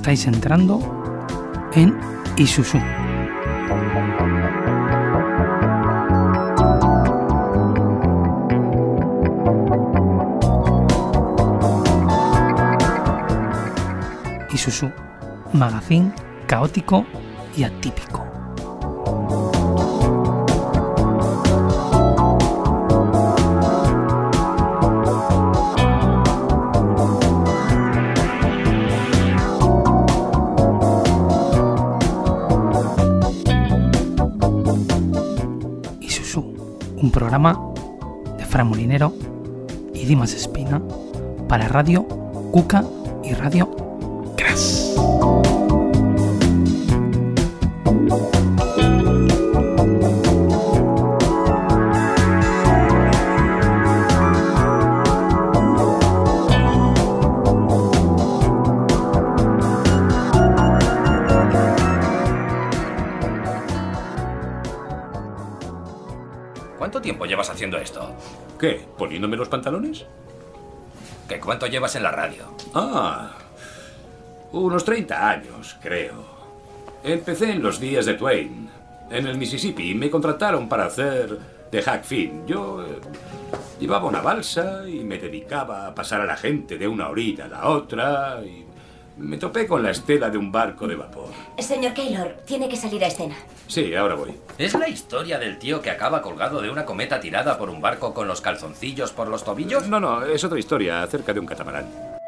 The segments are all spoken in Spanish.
estáis entrando en Isusu. Isusu, magazine caótico y atípico. Un programa de Fran Molinero y Dimas Espina para Radio Cuca y Radio Crash. ¿Cuánto tiempo llevas haciendo esto? ¿Qué? ¿Poniéndome los pantalones? ¿Qué cuánto llevas en la radio? Unos 30 años, creo. Empecé en los días de Twain, en el Mississippi, y me contrataron para hacer de Huck Finn. Yo llevaba una balsa y me dedicaba a pasar a la gente de una orilla a la otra, y me topé con la estela de un barco de vapor. Señor Keylor, tiene que salir a escena. Sí, ahora voy. ¿Es la historia del tío que acaba colgado de una cometa tirada por un barco con los calzoncillos por los tobillos? No, es otra historia acerca de un catamarán.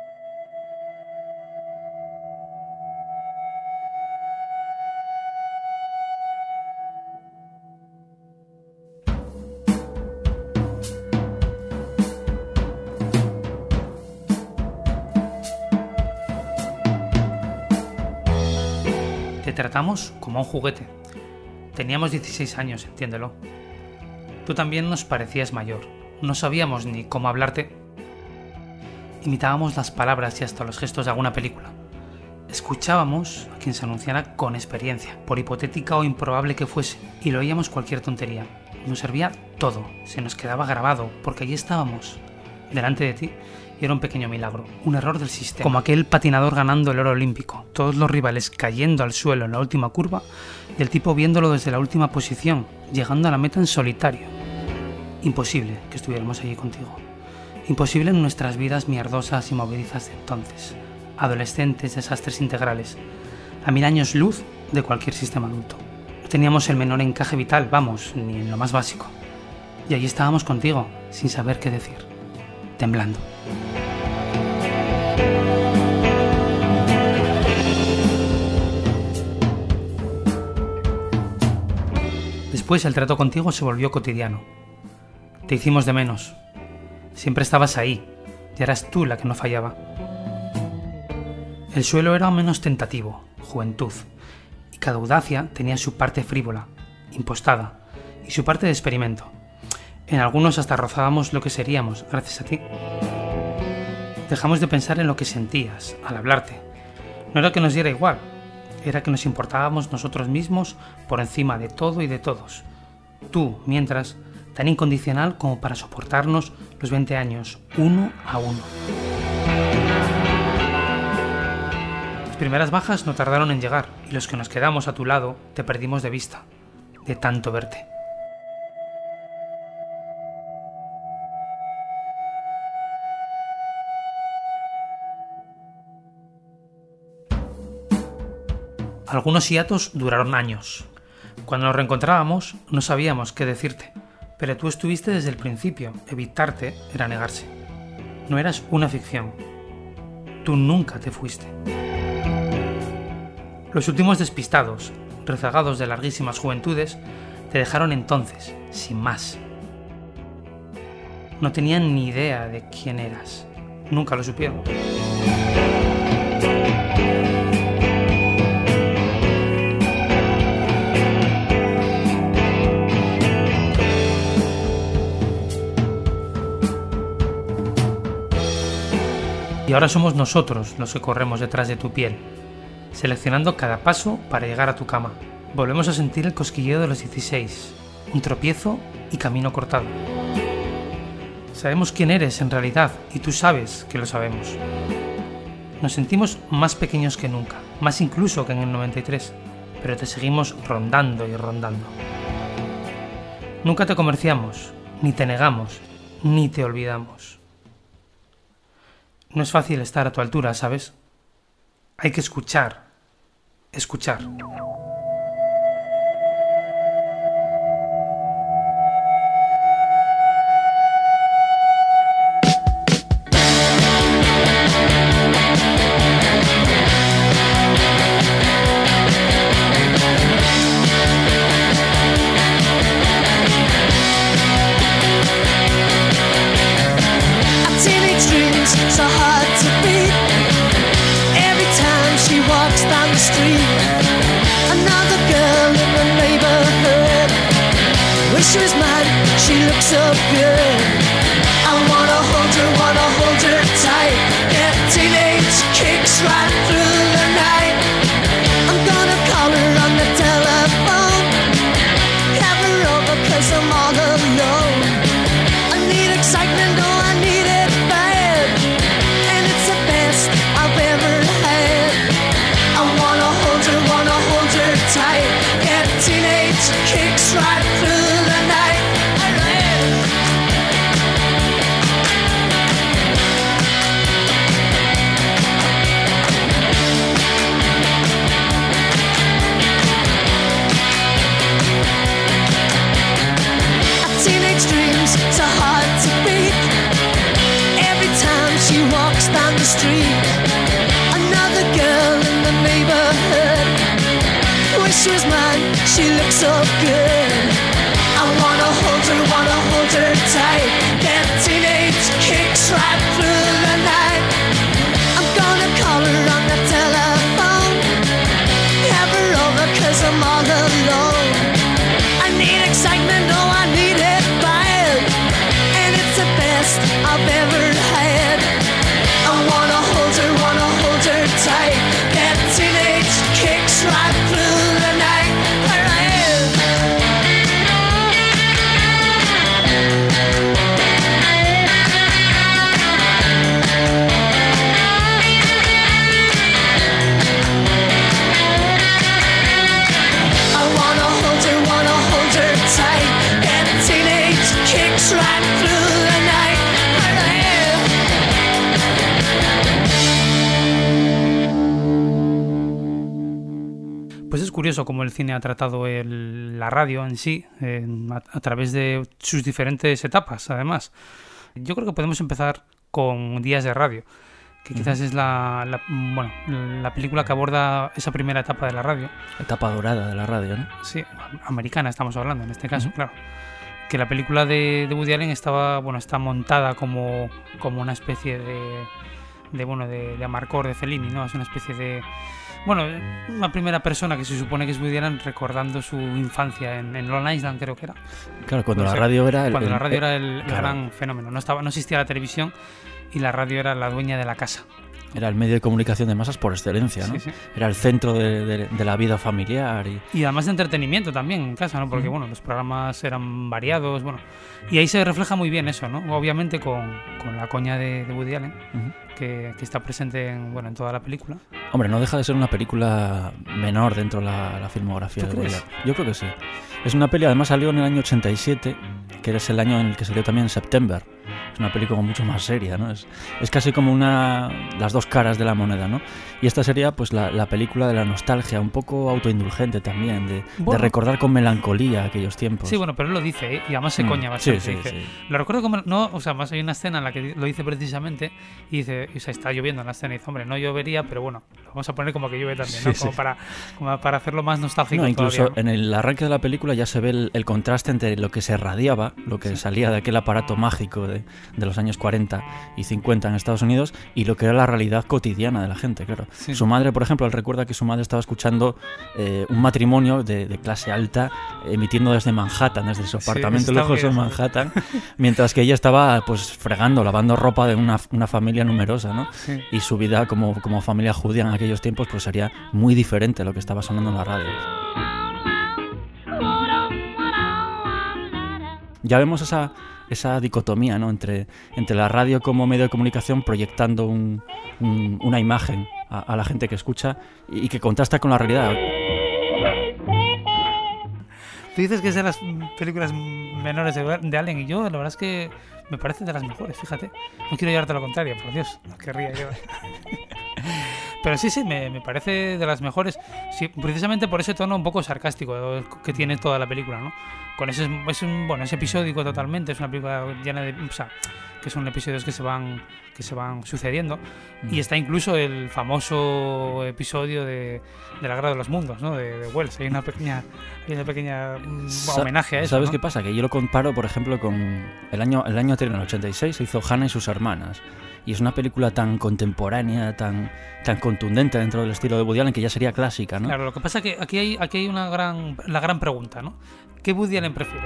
Te tratamos como un juguete. Teníamos 16 años, entiéndelo. Tú también nos parecías mayor. No sabíamos ni cómo hablarte. Imitábamos las palabras y hasta los gestos de alguna película. Escuchábamos a quien se anunciara con experiencia, por hipotética o improbable que fuese, y lo oíamos cualquier tontería. Nos servía todo, se nos quedaba grabado, porque allí estábamos, delante de ti, y era un pequeño milagro, un error del sistema. Como aquel patinador ganando el oro olímpico, todos los rivales cayendo al suelo en la última curva y el tipo viéndolo desde la última posición, llegando a la meta en solitario. Imposible que estuviéramos allí contigo. Imposible en nuestras vidas mierdosas y movedizas de entonces. Adolescentes, desastres integrales. A 1000 años luz de cualquier sistema adulto. No teníamos el menor encaje vital, vamos, ni en lo más básico. Y allí estábamos contigo, sin saber qué decir. Temblando. Después el trato contigo se volvió cotidiano. Te hicimos de menos. Siempre estabas ahí, y eras tú la que no fallaba. El suelo era menos tentativo, juventud, y cada audacia tenía su parte frívola, impostada, y su parte de experimento. En algunos hasta rozábamos lo que seríamos, gracias a ti. Dejamos de pensar en lo que sentías al hablarte. No era que nos diera igual, era que nos importábamos nosotros mismos por encima de todo y de todos. Tú, mientras, tan incondicional como para soportarnos los 20 años, uno a uno. Las primeras bajas no tardaron en llegar, y los que nos quedamos a tu lado te perdimos de vista, de tanto verte. Algunos hiatos duraron años. Cuando nos reencontrábamos no sabíamos qué decirte, pero tú estuviste desde el principio. Evitarte era negarse. No eras una ficción. Tú nunca te fuiste. Los últimos despistados, rezagados de larguísimas juventudes, te dejaron entonces, sin más. No tenían ni idea de quién eras. Nunca lo supieron. Y ahora somos nosotros los que corremos detrás de tu piel, seleccionando cada paso para llegar a tu cama. Volvemos a sentir el cosquilleo de los 16, un tropiezo y camino cortado. Sabemos quién eres en realidad y tú sabes que lo sabemos. Nos sentimos más pequeños que nunca, más incluso que en el 93, pero te seguimos rondando y rondando. Nunca te comerciamos, ni te negamos, ni te olvidamos. No es fácil estar a tu altura, ¿sabes? Hay que escuchar. She was mine, she looked so good. I wanna hold her tight. Get teenage kicks right through the night. I'm gonna call her on the telephone. Have her over 'cause I'm all alone. I need excitement, oh I need it bad. And it's the best I've ever had. I wanna hold her tight. Get teenage kicks right through. Down the street, another girl in the neighborhood. Wish she was mine, she looks so good. I wanna hold her tight. Get teenage kicks right through the night. I'm gonna call her on the telephone. Have her over 'cause I'm all alone. I need excitement, oh I need it bad. And it's the best I've ever had. I wanna hold her tight. Get teenage kicks right through the night. I wanna hold her tight. Get teenage kicks right through the night. Pues es curioso cómo el cine ha tratado la radio en sí, a través de sus diferentes etapas, además. Yo creo que podemos empezar con Días de Radio, que quizás es la película que aborda esa primera etapa de la radio. Etapa dorada de la radio, ¿no? Sí, americana estamos hablando en este caso, claro. Que la película de Woody Allen está montada como una especie de Amarcord de Fellini, ¿no? Es una especie de... una primera persona que se supone que es Woody Allen recordando su infancia en Long Island, creo que era. Claro, cuando la radio era el gran fenómeno. No existía la televisión y la radio era la dueña de la casa. Era el medio de comunicación de masas por excelencia, ¿no? Sí. Era el centro de la vida familiar. Y además de entretenimiento también en casa, ¿no? Porque, los programas eran variados, Y ahí se refleja muy bien eso, ¿no? Obviamente con la coña de Woody Allen, que está presente en toda la película. Hombre, no deja de ser una película menor dentro de la filmografía de Woody Allen. Yo creo que sí. Es una peli, además salió en el año 87, que es el año en el que salió también September. Es una película mucho más seria, ¿no? Es casi como las dos caras de la moneda, ¿no? Y esta sería pues la película de la nostalgia, un poco autoindulgente también, de recordar con melancolía aquellos tiempos. Sí, pero él lo dice, ¿eh? Y además se coña bastante. Sí. Lo recuerdo como... más hay una escena en la que lo dice precisamente y dice, está lloviendo en la escena y dice, hombre, no llovería, pero lo vamos a poner como que llueve también, ¿no? Como para hacerlo más nostálgico. Incluso todavía, ¿no? En el arranque de la película ya se ve el contraste entre lo que se radiaba, lo que salía de aquel aparato mágico de los años 40 y 50 en Estados Unidos, y lo que era la realidad cotidiana de la gente, claro. Sí. Su madre, por ejemplo, él recuerda que su madre estaba escuchando un matrimonio de clase alta emitiendo desde Manhattan, desde su apartamento lujoso en Manhattan, mientras que ella estaba pues fregando, lavando ropa de una familia numerosa, ¿no? Sí. Y su vida como familia judía en aquellos tiempos pues sería muy diferente a lo que estaba sonando en la radio. Ya vemos esa esa dicotomía, ¿no? entre la radio como medio de comunicación proyectando una imagen a la gente que escucha y que contrasta con la realidad. Tú dices que es de las películas menores de Allen, y yo la verdad es que me parece de las mejores, fíjate. No quiero llevarte lo contrario, por Dios, no querría yo. Pero sí, me parece de las mejores, sí, precisamente por ese tono un poco sarcástico que tiene toda la película, ¿no? Con ese, es episódico totalmente, es una película llena de... O sea, que son episodios que se van sucediendo, y está incluso el famoso episodio de La Guerra de los Mundos, ¿no? De Wells. Hay una pequeña homenaje a eso. ¿Sabes, ¿no? qué pasa? Que yo lo comparo, por ejemplo, con el año anterior, en el 86, se hizo Hannah y sus hermanas, y es una película tan contemporánea, tan contundente dentro del estilo de Woody Allen, que ya sería clásica, ¿no? Claro, lo que pasa es que aquí hay la gran pregunta, ¿no? ¿Qué Woody Allen prefiere?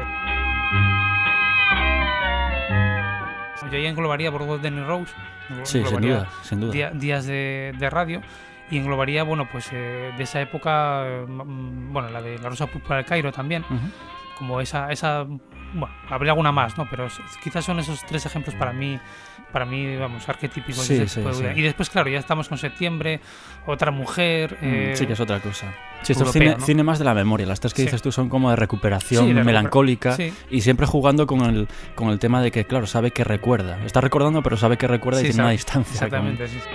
Yo ya englobaría por dos Danny Rose, sí, sin duda. Días de radio, y englobaría, bueno, pues de esa época, bueno, la de La Rosa Púrpura del Cairo también, como esa, bueno, habría alguna más, ¿no? Pero quizás son esos tres ejemplos para mí, vamos, arquetípicos. Sí. Y después, claro, ya estamos con Septiembre, Otra Mujer... sí, que es otra cosa. Sí, esto europeo, es ¿no? cine más de la memoria. Las tres que dices tú son como de recuperación melancólica, sí. Y siempre jugando con el tema de que, claro, sabe que recuerda. Está recordando, pero sabe que recuerda, y tiene una distancia. Exactamente, sí.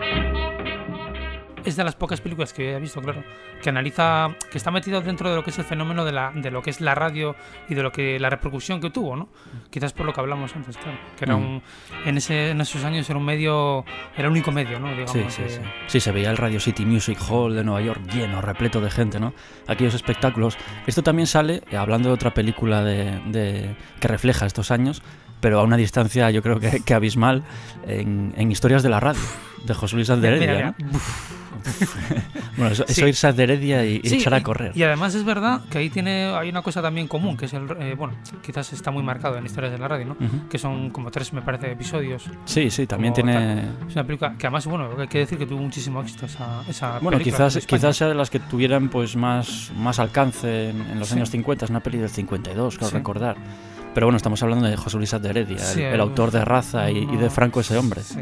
Es de las pocas películas que yo he visto, claro, que analiza, que está metido dentro de lo que es el fenómeno de lo que es la radio y de lo que la repercusión que tuvo, ¿no? Quizás por lo que hablamos antes, claro, que era en esos años era un medio, era el único medio, ¿no? Digamos, sí, se veía el Radio City Music Hall de Nueva York lleno, repleto de gente, ¿no? Aquellos espectáculos. Esto también sale, hablando de otra película que refleja estos años, pero a una distancia yo creo que abismal, en Historias de la Radio, de José Luis Azderedia, ¿no? Bueno, eso irse a Azderedia y echar a correr. Y además es verdad que ahí hay una cosa también común, que es bueno, quizás está muy marcado en Historias de la Radio, ¿no? Que son como 3, me parece, episodios. Sí, también tiene... Es una película que además, bueno, hay que decir que tuvo muchísimo éxito esa bueno, película. quizás sea de las que tuvieran pues más alcance en los años 50, es una peli del 52, creo recordar. Pero bueno, estamos hablando de José Luis Azderedia, el autor de Raza y de Franco ese hombre. Sí,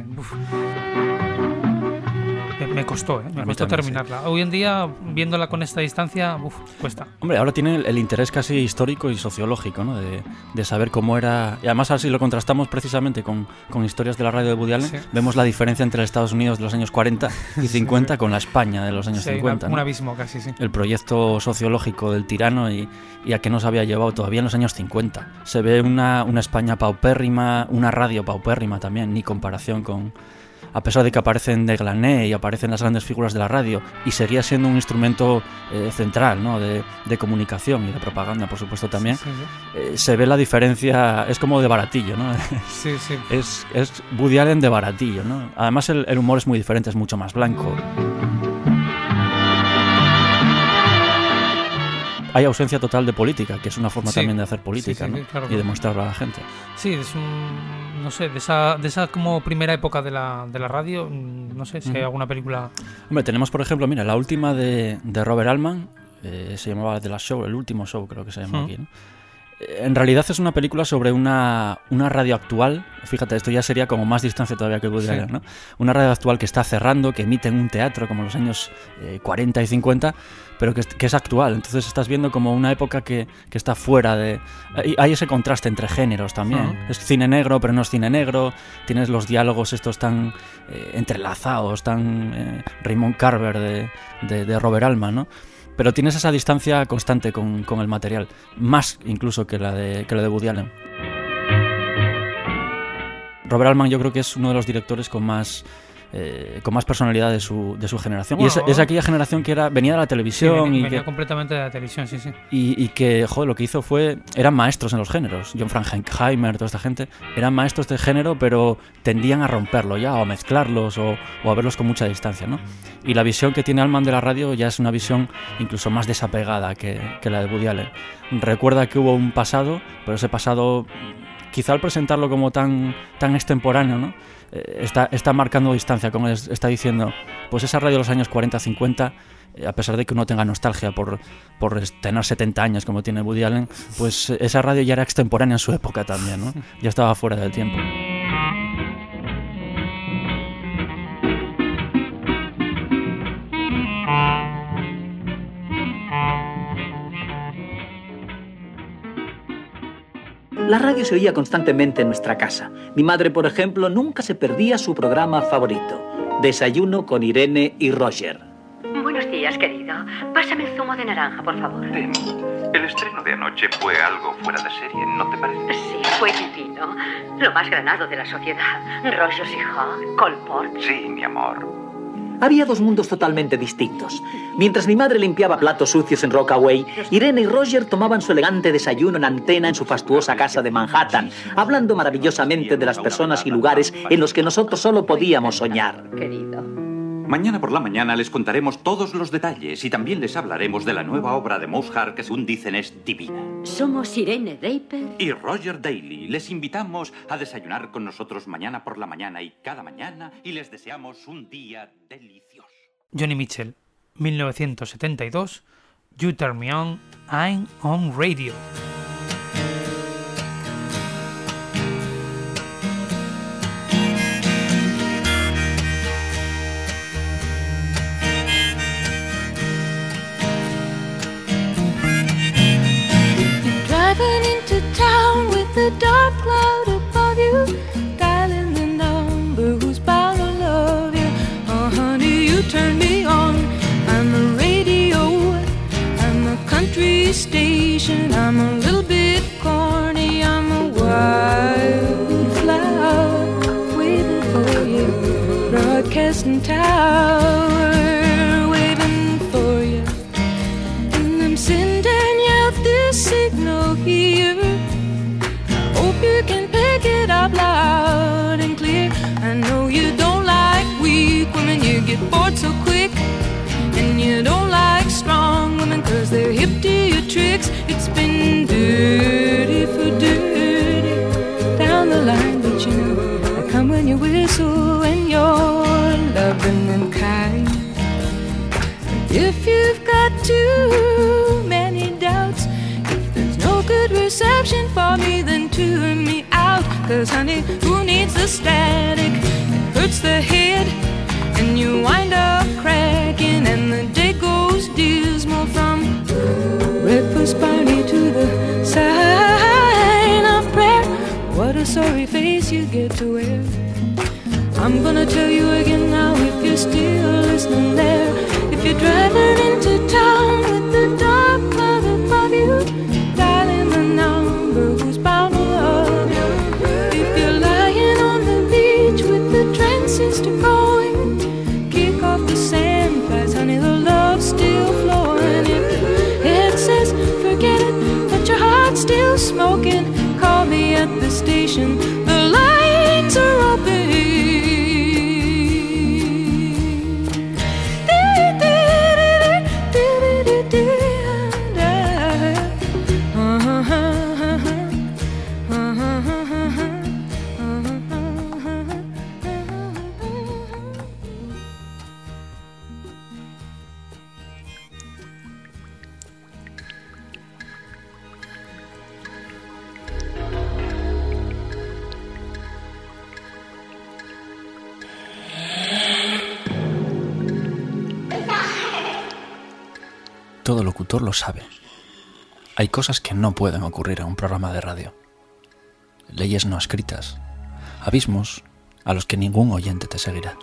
me costó terminarla. Sí. Hoy en día, viéndola con esta distancia, cuesta. Hombre, ahora tiene el interés casi histórico y sociológico, ¿no? De saber cómo era... Y además, si lo contrastamos precisamente con Historias de la Radio de Woody Allen, vemos la diferencia entre Estados Unidos de los años 40 y 50 con la España de los años 50. Un abismo casi, sí. El proyecto sociológico del tirano y a qué nos había llevado todavía en los años 50. Se ve una España paupérrima, una radio paupérrima también, ni comparación con... A pesar de que aparecen Deglané y aparecen las grandes figuras de la radio, y seguía siendo un instrumento central, ¿no? de comunicación y de propaganda, por supuesto, también, se ve la diferencia, es como de baratillo, ¿no? Sí. Es Woody Allen de baratillo, ¿no? Además el humor es muy diferente, es mucho más blanco. Hay ausencia total de política, que es una forma también de hacer política, ¿no? Claro, y demostrarlo a la gente. Sí, es no sé, de esa como primera época de la radio, no sé si hay alguna película... Hombre, tenemos, por ejemplo, mira, la última de Robert Altman, se llamaba The Last Show, el último show creo que se llama aquí, ¿no? En realidad es una película sobre una radio actual. Fíjate, esto ya sería como más distancia todavía que Woody Allen, ¿no? Una radio actual que está cerrando, que emite en un teatro como en los años 40 y 50, pero que es actual. Entonces estás viendo como una época que está fuera de... Hay ese contraste entre géneros también. Es cine negro, pero no es cine negro. Tienes los diálogos estos tan entrelazados, tan Raymond Carver de Robert Altman, ¿no? Pero tienes esa distancia constante con el material, más incluso que la de Woody Allen. Robert Altman yo creo que es uno de los directores con más personalidad de su generación. Bueno, y es aquella generación que venía de la televisión. Venía completamente de la televisión, sí. Y que, joder, lo que hizo eran maestros en los géneros. John Frankenheimer, toda esta gente, eran maestros de género, pero tendían a romperlo ya, o a mezclarlos, o a verlos con mucha distancia, ¿no? Y la visión que tiene Altman de la radio ya es una visión incluso más desapegada que la de Woody Allen. Recuerda que hubo un pasado, pero ese pasado, quizá al presentarlo como tan extemporáneo, ¿no? Está marcando distancia con él, está diciendo, pues esa radio de los años 40-50 a pesar de que uno tenga nostalgia por tener 70 años como tiene Woody Allen, pues esa radio ya era extemporánea en su época también, ¿no? Ya estaba fuera del tiempo. La radio se oía constantemente en nuestra casa. Mi madre, por ejemplo, nunca se perdía su programa favorito, Desayuno con Irene y Roger. Buenos días, querido. Pásame el zumo de naranja, por favor. Ten. El estreno de anoche fue algo fuera de serie, ¿no te parece? Sí, fue divino. Lo más granado de la sociedad. Rollos y Hawk, Colport. Sí, mi amor. Había dos mundos totalmente distintos. Mientras mi madre limpiaba platos sucios en Rockaway, Irene y Roger tomaban su elegante desayuno en antena en su fastuosa casa de Manhattan, hablando maravillosamente de las personas y lugares en los que nosotros solo podíamos soñar. Querido. Mañana por la mañana les contaremos todos los detalles y también les hablaremos de la nueva obra de Mozart que, según dicen, es divina. Somos Irene Draper y Roger Daly. Les invitamos a desayunar con nosotros mañana por la mañana y cada mañana y les deseamos un día delicioso. Joni Mitchell, 1972, You Turn Me On, I'm on Radio. The dark cloud above you, dialing the number who's bound to love you. Oh honey, you turn me on. I'm a radio, I'm a country station. I'm a little bit corny, I'm a wildflower waiting for you. Broadcasting tower waiting for you. And I'm sending you this signal here. You can pick it up loud and clear. I know you don't like weak women, you get bored so quick. And you don't like strong women, cause they're hip to your tricks. It's been dirty for dirty down the line, but you know I come when you whistle and you're loving and kind. If you've got too many doubts, if there's no good reception for me, then tune me out. Cause honey, who needs the static? It hurts the head and you wind up cracking, and the day goes dismal from breakfast party to the sign of prayer. What a sorry face you get to wear. I'm gonna tell you again now, if you're still listening there. If you're driving into town with the dark cloud above you, dialing the number who's bound to love you. If you're lying on the beach with the transistor going, kick off the sand flies, honey, the love's still flowing. If the head says forget it, but your heart's still smoking, call me at the station, the lines are open. Todo locutor lo sabe. Hay cosas que no pueden ocurrir en un programa de radio. Leyes no escritas. Abismos a los que ningún oyente te seguirá.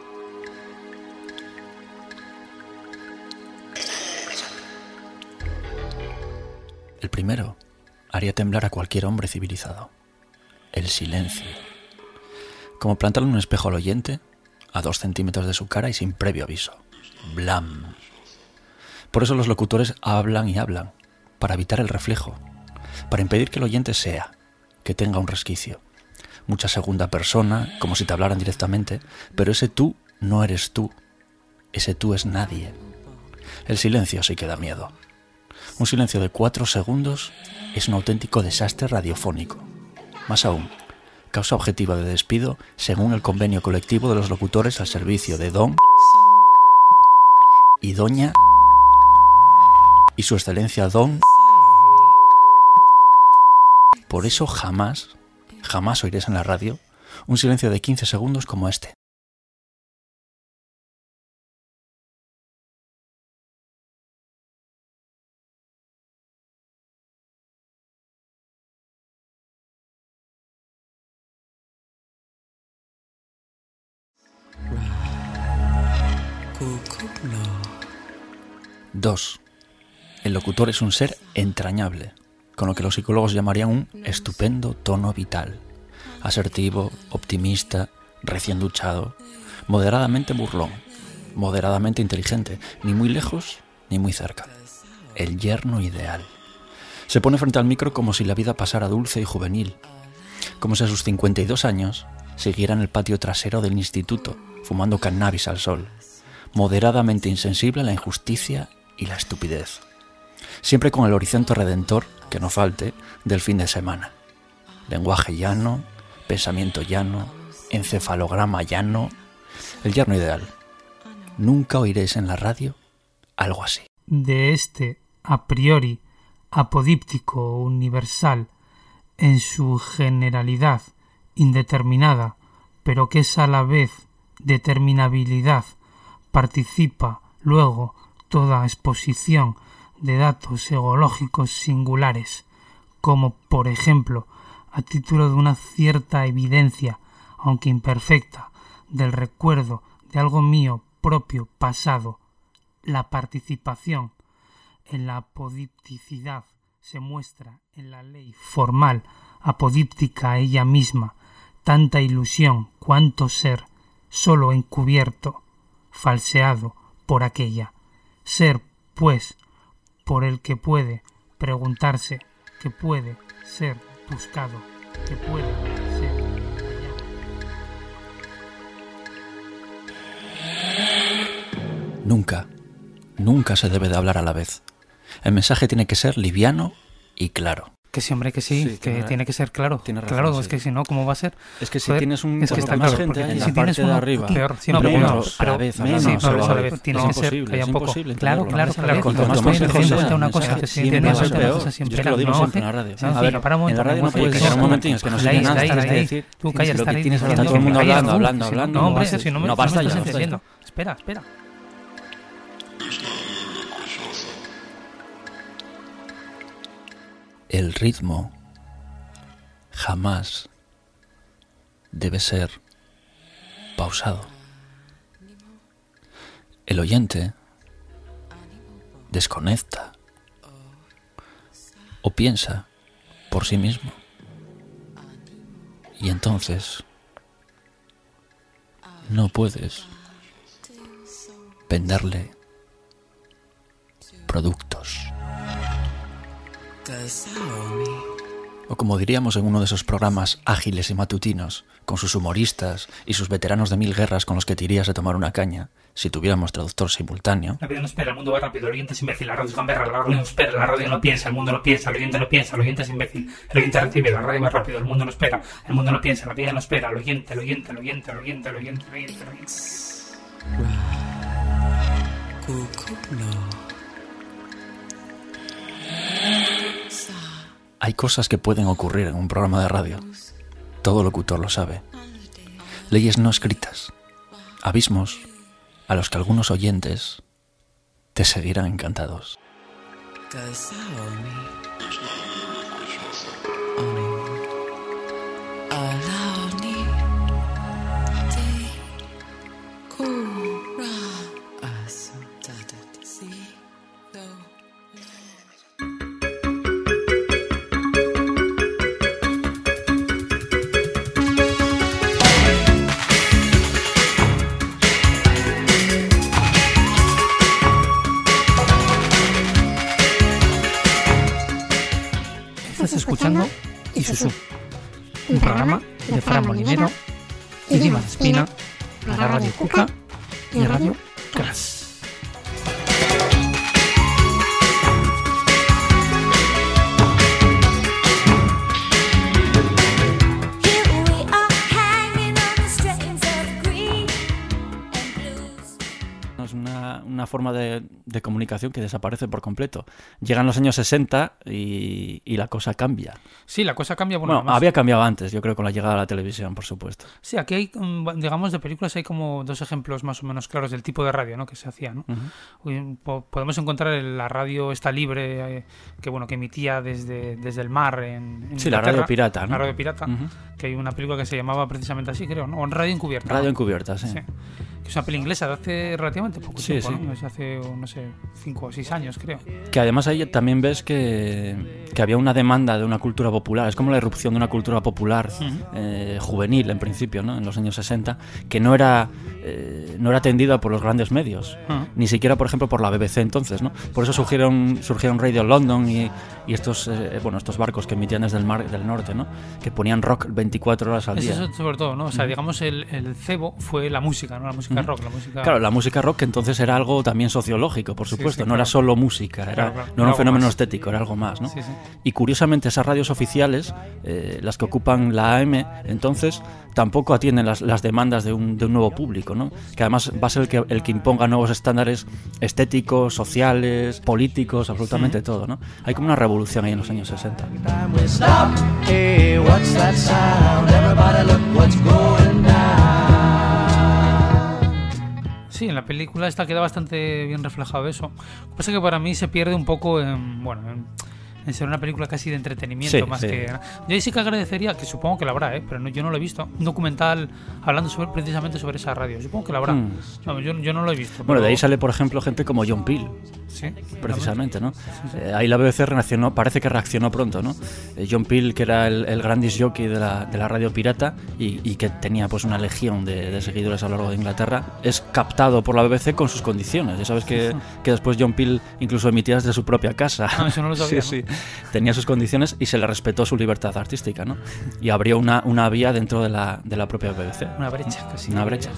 El primero haría temblar a cualquier hombre civilizado. El silencio. Como plantarle un espejo al oyente a 2 centímetros de su cara y sin previo aviso. Blam. Por eso los locutores hablan y hablan, para evitar el reflejo, para impedir que el oyente sea, que tenga un resquicio. Mucha segunda persona, como si te hablaran directamente, pero ese tú no eres tú, ese tú es nadie. El silencio sí que da miedo. Un silencio de 4 segundos es un auténtico desastre radiofónico. Más aún, causa objetiva de despido según el convenio colectivo de los locutores al servicio de Don y doña y su excelencia don. Por eso jamás oiréis en la radio un silencio de 15 segundos como este. Dos. El locutor es un ser entrañable, con lo que los psicólogos llamarían un estupendo tono vital. Asertivo, optimista, recién duchado, moderadamente burlón, moderadamente inteligente, ni muy lejos ni muy cerca. El yerno ideal. Se pone frente al micro como si la vida pasara dulce y juvenil, como si a sus 52 años siguiera en el patio trasero del instituto, fumando cannabis al sol, moderadamente insensible a la injusticia y la estupidez. Siempre con el horizonte redentor, que no falte, del fin de semana. Lenguaje llano, pensamiento llano, encefalograma llano. El yerno ideal. Nunca oiréis en la radio algo así. De este, a priori, apodíptico universal, en su generalidad indeterminada, pero que es a la vez determinabilidad, participa luego toda exposición de datos eológicos singulares, como por ejemplo, a título de una cierta evidencia, aunque imperfecta, del recuerdo de algo mío propio pasado, la participación en la apodípticidad se muestra en la ley formal apodíptica ella misma, tanta ilusión cuanto ser, solo encubierto, falseado por aquella. Ser, pues, por el que puede preguntarse, que puede ser buscado, que puede ser hallado. Nunca se debe de hablar a la vez. El mensaje tiene que ser liviano y claro. Que sí, hombre, que sí, que tiene que ser claro. Tiene razón, claro, sí. Es que si no, ¿cómo va a ser? Es que si Joder, tienes un es que está más claro, gente porque en si la tienes parte de uno arriba, peor, siempre menos, pero a la vez, sí, a la vez, tiene que ser imposible, que haya es poco. imposible, Claro, claro, cuanto más gente diciéndote sea, una cosa, siempre va a ser peor. Yo es que lo digo siempre en la radio. A ver, en la radio no puedes llegar a un momentín, es que no sé nada, tienes que decir, tú callas, lo que estar tienes ahí, está todo el mundo hablando. No, hombre, si no me no basta estás ya. entendiendo. Espera. El ritmo jamás debe ser pausado. El oyente desconecta o piensa por sí mismo. Y entonces no puedes venderle productos. O como diríamos en uno de esos programas ágiles y matutinos, con sus humoristas y sus veteranos de 1000 guerras con los que te irías a tomar una caña, si tuviéramos traductor simultáneo. La vida no espera, el mundo va rápido, el oyente es imbécil, la radio es gamberra, la radio no espera, la radio no piensa, el mundo no piensa, el oyente no piensa, el oyente es imbécil, el oyente recibe, la radio va rápido, el mundo no espera, el mundo no piensa, la vida no espera, el oyente. Hay cosas que pueden ocurrir en un programa de radio. Todo locutor lo sabe. Leyes no escritas. Abismos a los que algunos oyentes te seguirán encantados. Estás escuchando Isusu, un programa de Fran Molinero y Dimas Espina para Radio Cuca y Radio Crash. forma de comunicación que desaparece por completo. Llegan los años 60 y la cosa cambia. Sí, la cosa cambia. Bueno, había cambiado antes, yo creo, con la llegada de la televisión, por supuesto. Sí, aquí hay, digamos, de películas hay como 2 ejemplos más o menos claros del tipo de radio, ¿no?, que se hacía, ¿no? Podemos encontrar la radio esta libre, que emitía desde el mar en sí, la radio pirata, ¿no? La radio pirata, que hay una película que se llamaba precisamente así, creo, ¿no? O en Radio Encubierta. Radio Encubierta, sí. Que es una peli inglesa de hace relativamente poco tiempo, sí. ¿no? Es hace, no sé, 5 o 6 años, creo. Que además ahí también ves que había una demanda de una cultura popular. Es como la irrupción de una cultura popular juvenil, en principio, ¿no? En los años 60, que no era atendida por los grandes medios, ni siquiera, por ejemplo, por la BBC entonces, ¿no? Por eso surgieron Radio London y estos barcos que emitían desde el mar del norte, ¿no? Que ponían rock 24 horas al día. Eso sobre todo, ¿no? O sea, digamos, el cebo fue la música, ¿no? La música rock, la música... Claro, la música rock, que entonces era algo también sociológico, por supuesto. No era solo música, no era un fenómeno estético, era algo más, ¿no? Sí. Y curiosamente esas radios oficiales, las que ocupan la AM, entonces tampoco atienden las demandas de un nuevo público, ¿no? Que además va a ser el que imponga nuevos estándares estéticos, sociales, políticos, absolutamente todo, ¿no? Hay como una revolución ahí en los años 60. Sí, en la película esta queda bastante bien reflejado eso. Lo que pasa es que para mí se pierde un poco en ser una película casi de entretenimiento más que... Yo ahí sí que agradecería, que supongo que la habrá, pero yo no lo he visto, un documental hablando precisamente sobre esa radio. Supongo que la habrá. Yo no lo he visto. Bueno, de ahí sale, por ejemplo, gente como John Peel. Sí, precisamente, ¿no? Sí. Ahí la BBC parece que reaccionó pronto, ¿no? John Peel, que era el gran disc jockey de la radio pirata y que tenía pues una legión de seguidores a lo largo de Inglaterra, es captado por la BBC con sus condiciones. Ya sabes que después John Peel incluso emitía desde su propia casa. Eso no lo sabía. Sí. Tenía sus condiciones y se le respetó su libertad artística, ¿no? Y abrió una vía dentro de la propia BBC. Una brecha, casi. Una brecha.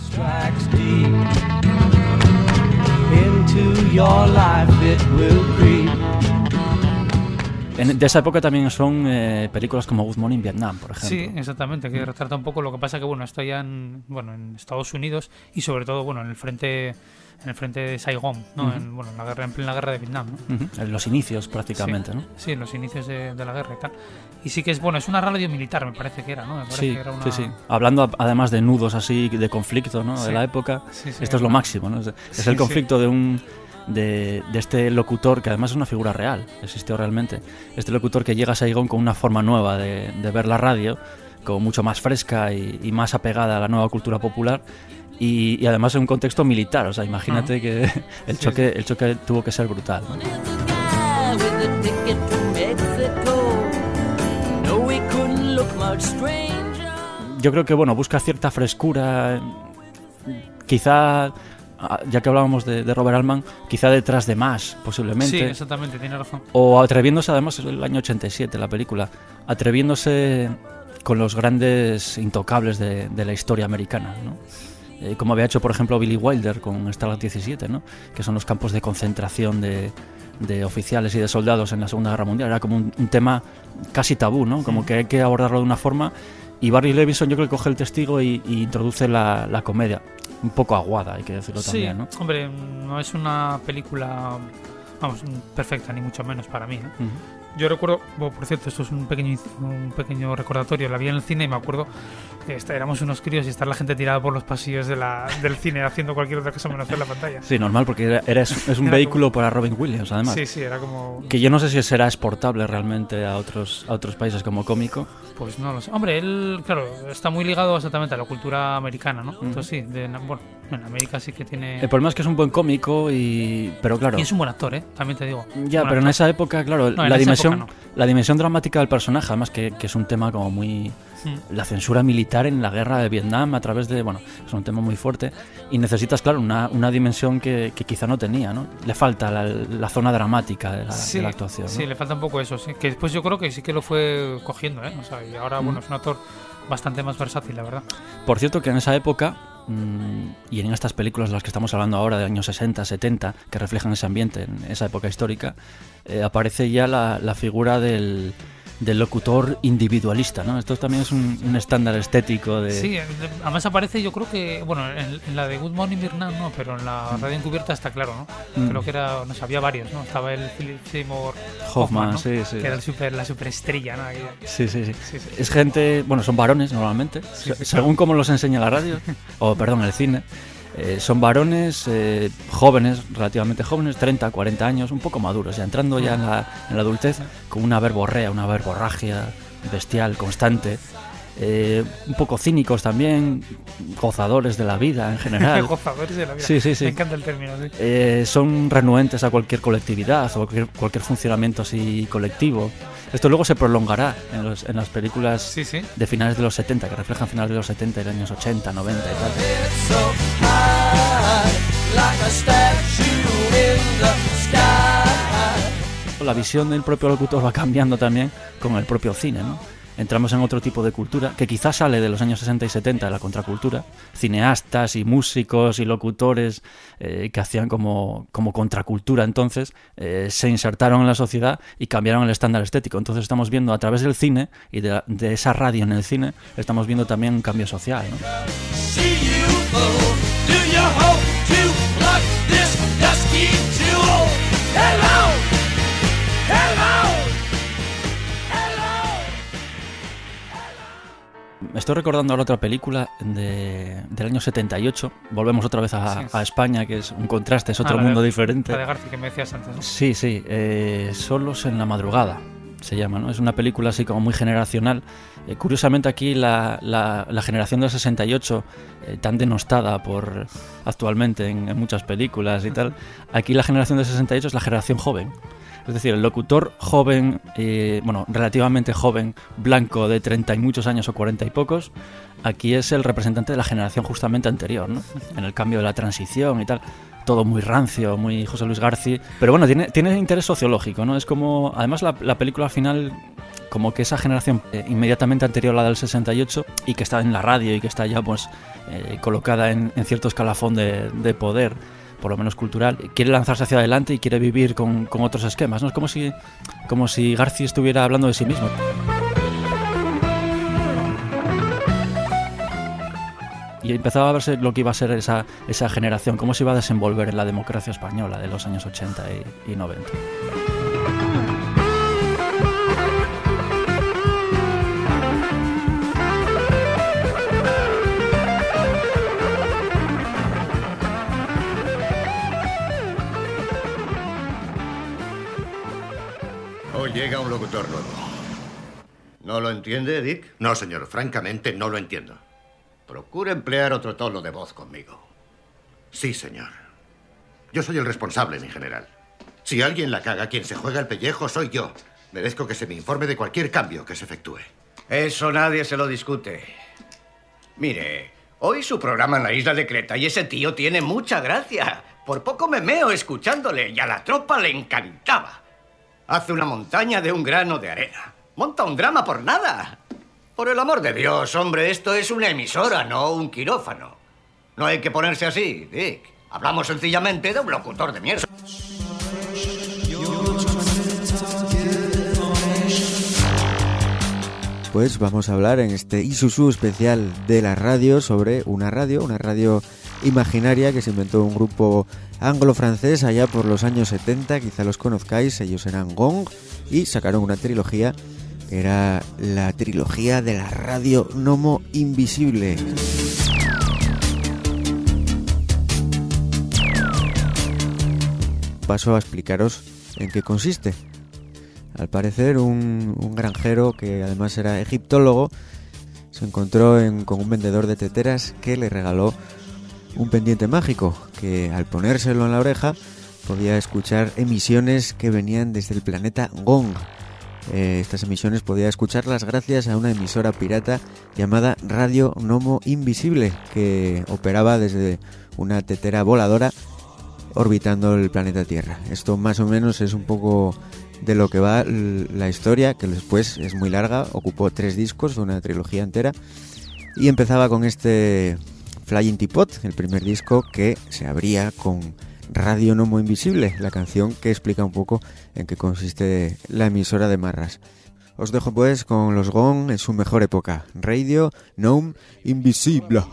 De esa época también son películas como Good Morning Vietnam, por ejemplo. Sí, exactamente, que retrata un poco lo que pasa que esto ya en Estados Unidos y sobre todo en el frente de Saigón, ¿no? En plena guerra de Vietnam, ¿no? En los inicios prácticamente, ¿no? Sí, en los inicios de la guerra y tal. Y sí que es es una radio militar, me parece que era, ¿no? Sí. Hablando además de nudos así de conflicto, ¿no? De la época. Esto es lo máximo, ¿no? Es el conflicto de este locutor, que además es una figura real, existió realmente. Este locutor que llega a Saigón con una forma nueva de ver la radio, como mucho más fresca y más apegada a la nueva cultura popular. Y además en un contexto militar, o sea, imagínate que el choque tuvo que ser brutal, ¿no? Yo creo que busca cierta frescura, quizá, ya que hablábamos de Robert Altman, quizá detrás de más, posiblemente. Sí, exactamente, tiene razón. O atreviéndose, además es el año 87 la película, atreviéndose con los grandes intocables de la historia americana, ¿no? Como había hecho, por ejemplo, Billy Wilder con Stalag 17, ¿no? Que son los campos de concentración de oficiales y de soldados en la Segunda Guerra Mundial. Era como un tema casi tabú, ¿no? Como que hay que abordarlo de una forma. Y Barry Levinson yo creo que coge el testigo y introduce la comedia. Un poco aguada, hay que decirlo también, ¿no? Hombre, no es una película, perfecta, ni mucho menos para mí, ¿no? Yo recuerdo, por cierto, esto es un pequeño recordatorio, la vi en el cine y me acuerdo que éramos unos críos y estar la gente tirada por los pasillos del cine haciendo cualquier otra cosa menos ver la pantalla. Sí, normal, porque es un vehículo para Robin Williams, además. Sí, era como... Que yo no sé si será exportable realmente a otros países como cómico. Pues no lo sé. Hombre, él, claro, está muy ligado exactamente a la cultura americana, ¿no? Entonces sí, en América sí que tiene... El problema es que es un buen cómico, pero claro... Y es un buen actor, también te digo. Ya, pero en esa época, claro, la dimensión dramática del personaje, además que es un tema como muy... La censura militar en la guerra de Vietnam a través de... es un tema muy fuerte y necesitas, claro, una dimensión que quizá no tenía, ¿no? Le falta la zona dramática de la actuación, ¿no? Sí, le falta un poco eso, sí. Que después yo creo que sí que lo fue cogiendo, O sea, y ahora, es un actor bastante más versátil, la verdad. Por cierto, que en esa época... y en estas películas de las que estamos hablando ahora, de años 60, 70, que reflejan ese ambiente en esa época histórica, aparece ya la figura del del locutor individualista, ¿no? Esto también es un estándar estético de... Sí, además aparece, yo creo que, bueno, en la de Good Morning Vietnam no, pero en la radio encubierta está claro, ¿no? Creo que era, no sé, había varios, ¿no? Estaba el Philip Seymour Hoffman, ¿no? sí. Que era la superestrella, ¿no? Sí. Es gente, bueno, son varones normalmente, según como los enseña la radio, el cine. Son varones jóvenes, relativamente jóvenes, 30, 40 años, un poco maduros, ya entrando ya en la adultez, con una verborrea, una verborragia bestial, constante, un poco cínicos también, gozadores de la vida en general. Gozadores de la vida, sí. Me encanta el término, sí. Son renuentes a cualquier colectividad o cualquier funcionamiento así colectivo. Esto luego se prolongará en las películas de finales de los 70, que reflejan finales de los 70 y los años 80, 90 y tal. La visión del propio locutor va cambiando también con el propio cine, ¿no? Entramos en otro tipo de cultura que quizás sale de los años 60 y 70 de la contracultura. Cineastas y músicos y locutores que hacían como contracultura entonces se insertaron en la sociedad y cambiaron el estándar estético. Entonces estamos viendo a través del cine y de esa radio en el cine, estamos viendo también un cambio social, ¿no? Me estoy recordando ahora otra película del año 78. Volvemos otra vez a España, que es un contraste, es otro mundo diferente. La de García que me decías antes, ¿no? Sí. Solos en la madrugada se llama, ¿no? Es una película así como muy generacional. Curiosamente aquí la generación del 68, tan denostada por actualmente en muchas películas y tal, aquí la generación del 68 es la generación joven. Es decir, el locutor joven, relativamente joven, blanco, de 30 y muchos años o 40 y pocos, aquí es el representante de la generación justamente anterior, ¿no? En el cambio de la transición y tal, todo muy rancio, muy José Luis García, pero bueno, tiene interés sociológico, ¿no? Es como, además la película al final, como que esa generación inmediatamente anterior a la del 68 y que está en la radio y que está ya pues colocada en cierto escalafón de poder, por lo menos cultural, quiere lanzarse hacia adelante y quiere vivir con otros esquemas, ¿no? Es como si García estuviera hablando de sí mismo. Y empezaba a verse lo que iba a ser esa generación, cómo se iba a desenvolver en la democracia española de los años 80 y 90. Llega un locutor nuevo. ¿No lo entiende, Dick? No, señor. Francamente, no lo entiendo. Procura emplear otro tono de voz conmigo. Sí, señor. Yo soy el responsable, mi general. Si alguien la caga, quien se juega el pellejo soy yo. Merezco que se me informe de cualquier cambio que se efectúe. Eso nadie se lo discute. Mire, hoy su programa en la isla de Creta y ese tío tiene mucha gracia. Por poco me meo escuchándole y a la tropa le encantaba. Hace una montaña de un grano de arena. Monta un drama por nada. Por el amor de Dios, hombre, esto es una emisora, no un quirófano. No hay que ponerse así, Dick. Hablamos sencillamente de un locutor de mierda. Pues vamos a hablar en este Isuzu especial de la radio sobre una radio imaginaria que se inventó un grupo anglo-francés allá por los años 70, quizá los conozcáis, ellos eran Gong y sacaron una trilogía, que era la trilogía de la radio Gnomo Invisible. Paso a explicaros en qué consiste. Al parecer un granjero que además era egiptólogo se encontró con un vendedor de teteras que le regaló un pendiente mágico que al ponérselo en la oreja podía escuchar emisiones que venían desde el planeta Gong. Estas emisiones podía escucharlas gracias a una emisora pirata llamada Radio Gnomo Invisible, que operaba desde una tetera voladora orbitando el planeta Tierra. Esto más o menos es un poco de lo que va la historia, que después es muy larga, ocupó 3 discos, una trilogía entera, y empezaba con este Flying Teapot, el primer disco, que se abría con Radio Gnomo Invisible, la canción que explica un poco en qué consiste la emisora de Marras. Os dejo pues con los Gong en su mejor época. Radio Nom Invisible.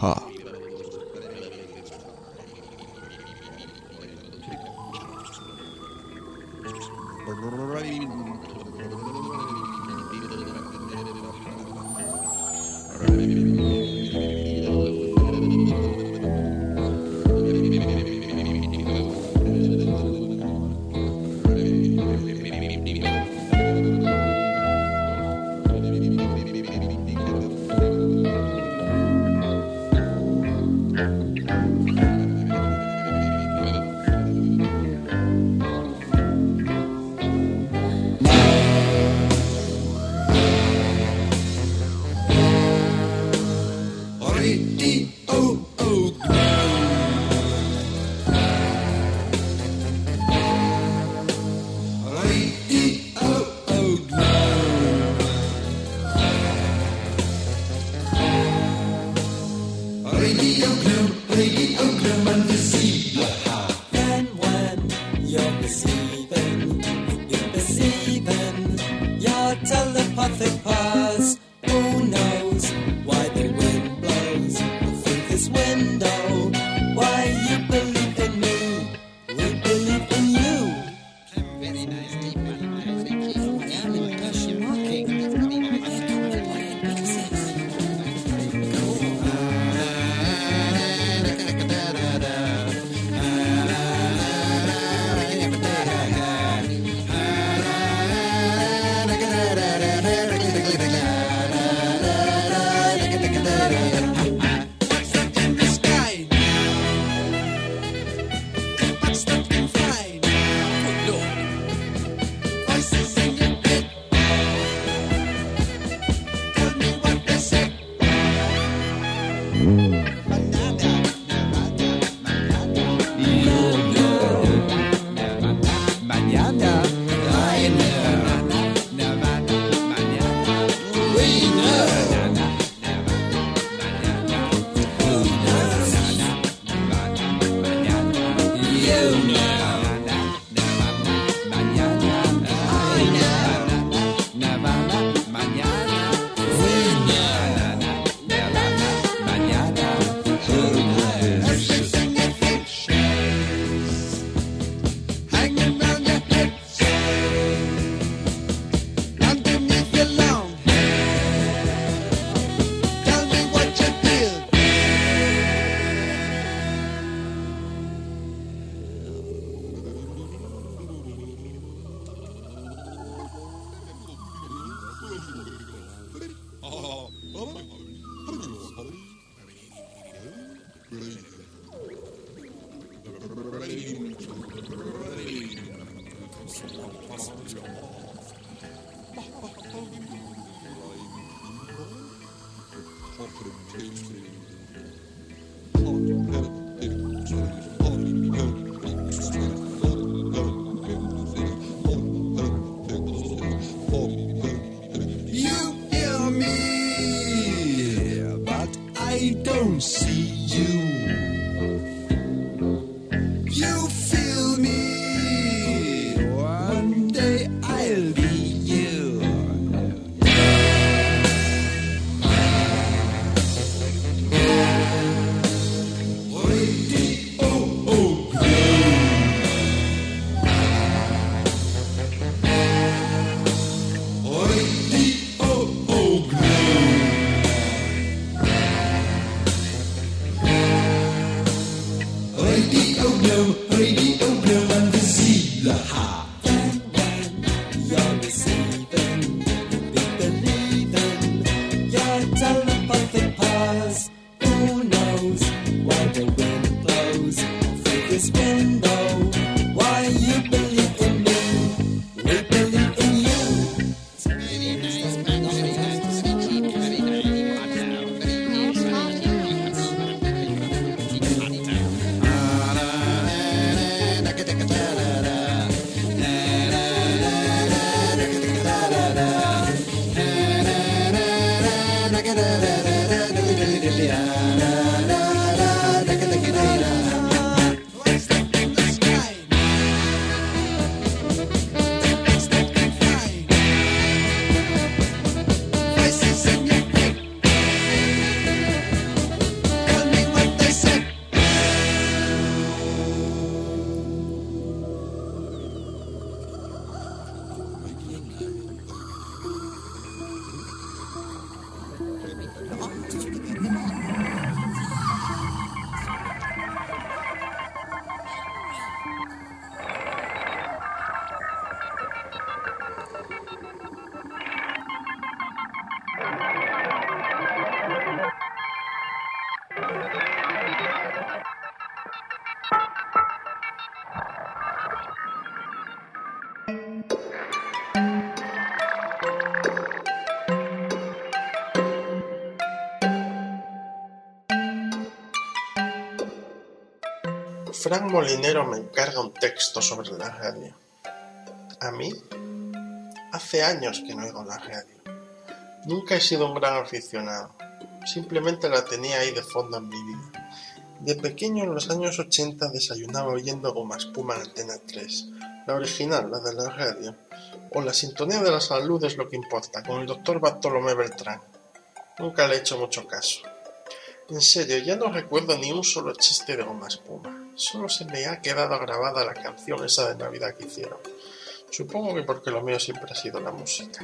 Frank Molinero me encarga un texto sobre la radio. ¿A mí? Hace años que no oigo la radio. Nunca he sido un gran aficionado. Simplemente la tenía ahí de fondo en mi vida. De pequeño, en los años 80, desayunaba oyendo Goma Espuma en Antena 3. La original, la de la radio. O la sintonía de la salud es lo que importa, con el doctor Bartolomé Beltrán. Nunca le he hecho mucho caso. En serio, ya no recuerdo ni un solo chiste de Goma Espuma. Solo se me ha quedado grabada la canción esa de Navidad que hicieron. Supongo que porque lo mío siempre ha sido la música.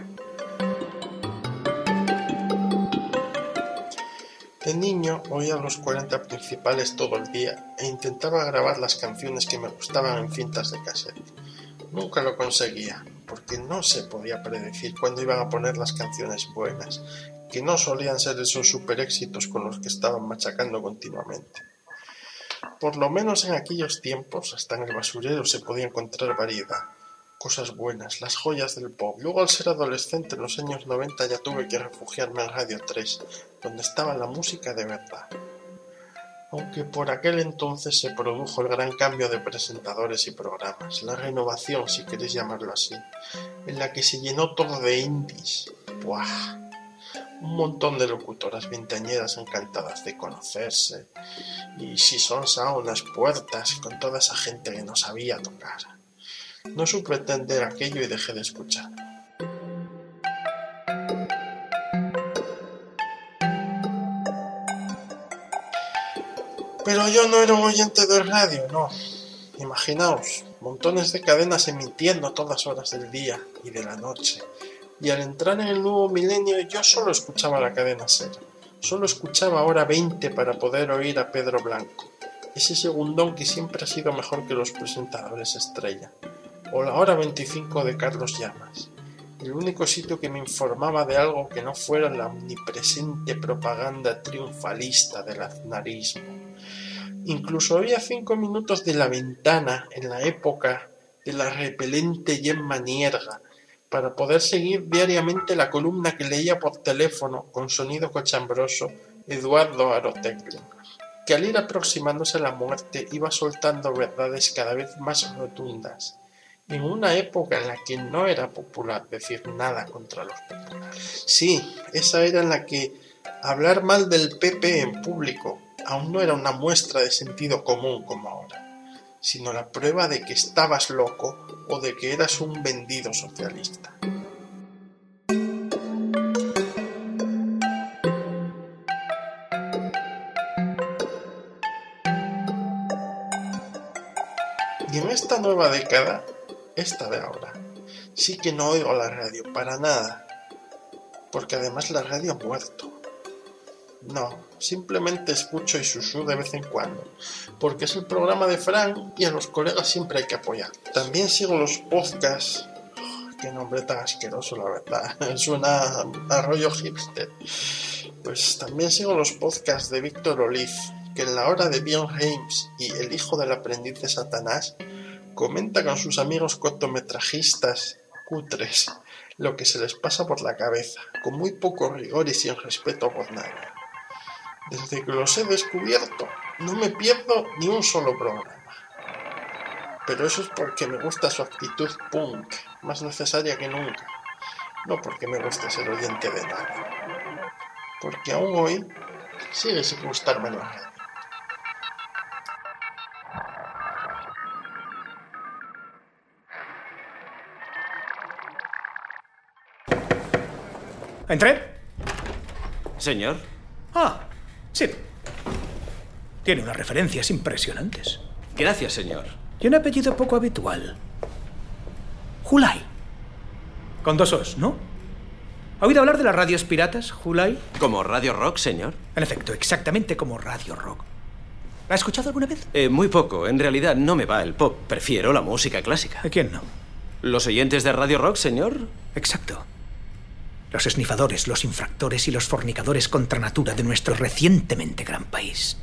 De niño oía los 40 principales todo el día e intentaba grabar las canciones que me gustaban en cintas de cassette. Nunca lo conseguía, porque no se podía predecir cuándo iban a poner las canciones buenas, que no solían ser esos super éxitos con los que estaban machacando continuamente. Por lo menos en aquellos tiempos, hasta en el basurero se podía encontrar variedad, cosas buenas, las joyas del pop. Luego, al ser adolescente en los años 90, ya tuve que refugiarme en Radio 3, donde estaba la música de verdad. Aunque por aquel entonces se produjo el gran cambio de presentadores y programas, la renovación, si queréis llamarlo así, en la que se llenó todo de indies. ¡Buah! Un montón de locutoras veinteañeras encantadas de conocerse, y si son saunas, puertas, con toda esa gente que no sabía tocar. No supe entender aquello y dejé de escuchar. Pero yo no era un oyente de radio, no. Imaginaos, montones de cadenas emitiendo todas horas del día y de la noche. Y al entrar en el nuevo milenio yo solo escuchaba la cadena SER. Solo escuchaba Hora 20 para poder oír a Pedro Blanco, ese segundón que siempre ha sido mejor que los presentadores estrella. O la Hora 25 de Carlos Llamas. El único sitio que me informaba de algo que no fuera la omnipresente propaganda triunfalista del aznarismo. Incluso había 5 minutos de La Ventana en la época de la repelente Gemma Nierga, para poder seguir diariamente la columna que leía por teléfono con sonido cochambroso Eduardo Arotegui, que al ir aproximándose a la muerte iba soltando verdades cada vez más rotundas, en una época en la que no era popular decir nada contra los populares. Sí, esa era en la que hablar mal del PP en público aún no era una muestra de sentido común como ahora, sino la prueba de que estabas loco o de que eras un vendido socialista. Y en esta nueva década, esta de ahora, sí que no oigo la radio para nada, porque además la radio ha muerto. No, simplemente escucho Isuzu de vez en cuando, porque es el programa de Fran y a los colegas siempre hay que apoyar. También sigo los podcasts. Qué nombre tan asqueroso, la verdad. Suena a rollo hipster. Pues también sigo los podcasts de Víctor Oliz, que en la hora de Björn Heims y El hijo del aprendiz de Satanás comenta con sus amigos cortometrajistas cutres lo que se les pasa por la cabeza, con muy poco rigor y sin respeto por nadie. Desde que los he descubierto, no me pierdo ni un solo programa. Pero eso es porque me gusta su actitud punk, más necesaria que nunca. No porque me guste ser oyente de nada. Porque aún hoy sigue sin gustarme la radio. ¿Entré? Señor. Ah, sí. Tiene unas referencias impresionantes. Gracias, señor. Y un apellido poco habitual. Julay. Con 2 O's, ¿no? ¿Ha oído hablar de las radios piratas, Julay? ¿Como Radio Rock, señor? En efecto, exactamente como Radio Rock. ¿La ha escuchado alguna vez? Muy poco. En realidad no me va el pop. Prefiero la música clásica. ¿De quién no? ¿Los oyentes de Radio Rock, señor? Exacto. Los esnifadores, los infractores y los fornicadores contra natura de nuestro recientemente gran país.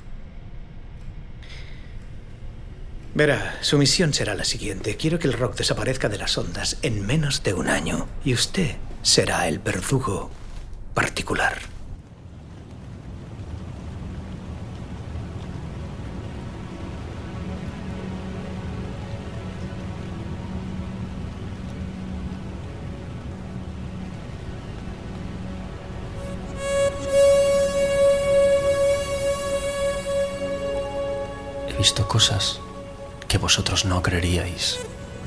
Verá, su misión será la siguiente. Quiero que el rock desaparezca de las ondas en menos de un año. Y usted será el verdugo particular. He visto cosas que vosotros no creeríais.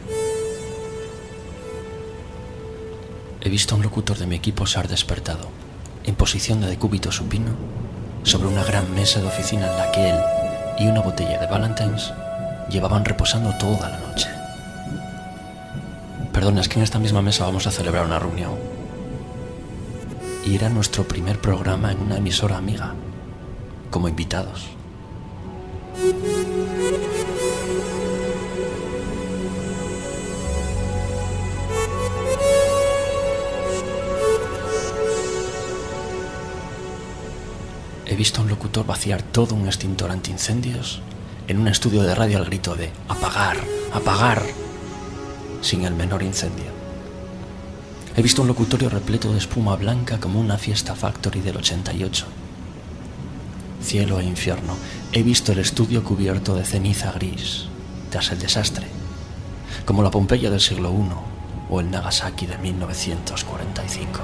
He visto a un locutor de mi equipo ser despertado, en posición de decúbito supino, sobre una gran mesa de oficina en la que él y una botella de Ballantines llevaban reposando toda la noche. Perdona, es que en esta misma mesa vamos a celebrar una reunión. Y era nuestro primer programa en una emisora amiga, como invitados. He visto a un locutor vaciar todo un extintor antiincendios en un estudio de radio al grito de «apagar, apagar», sin el menor incendio. He visto un locutorio repleto de espuma blanca como una Fiesta Factory del 88. Cielo e infierno, he visto el estudio cubierto de ceniza gris tras el desastre, como la Pompeya del siglo I o el Nagasaki de 1945.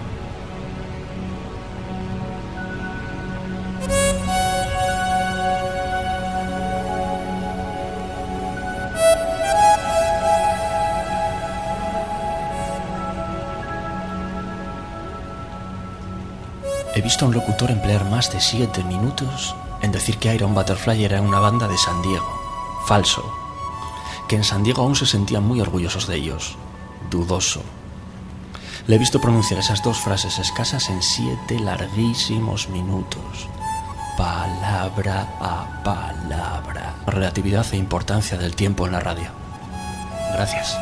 He visto a un locutor emplear más de 7 minutos en decir que Iron Butterfly era una banda de San Diego. Falso. Que en San Diego aún se sentían muy orgullosos de ellos. Dudoso. Le he visto pronunciar esas dos frases escasas en 7 larguísimos minutos. Palabra a palabra. Relatividad e importancia del tiempo en la radio. Gracias.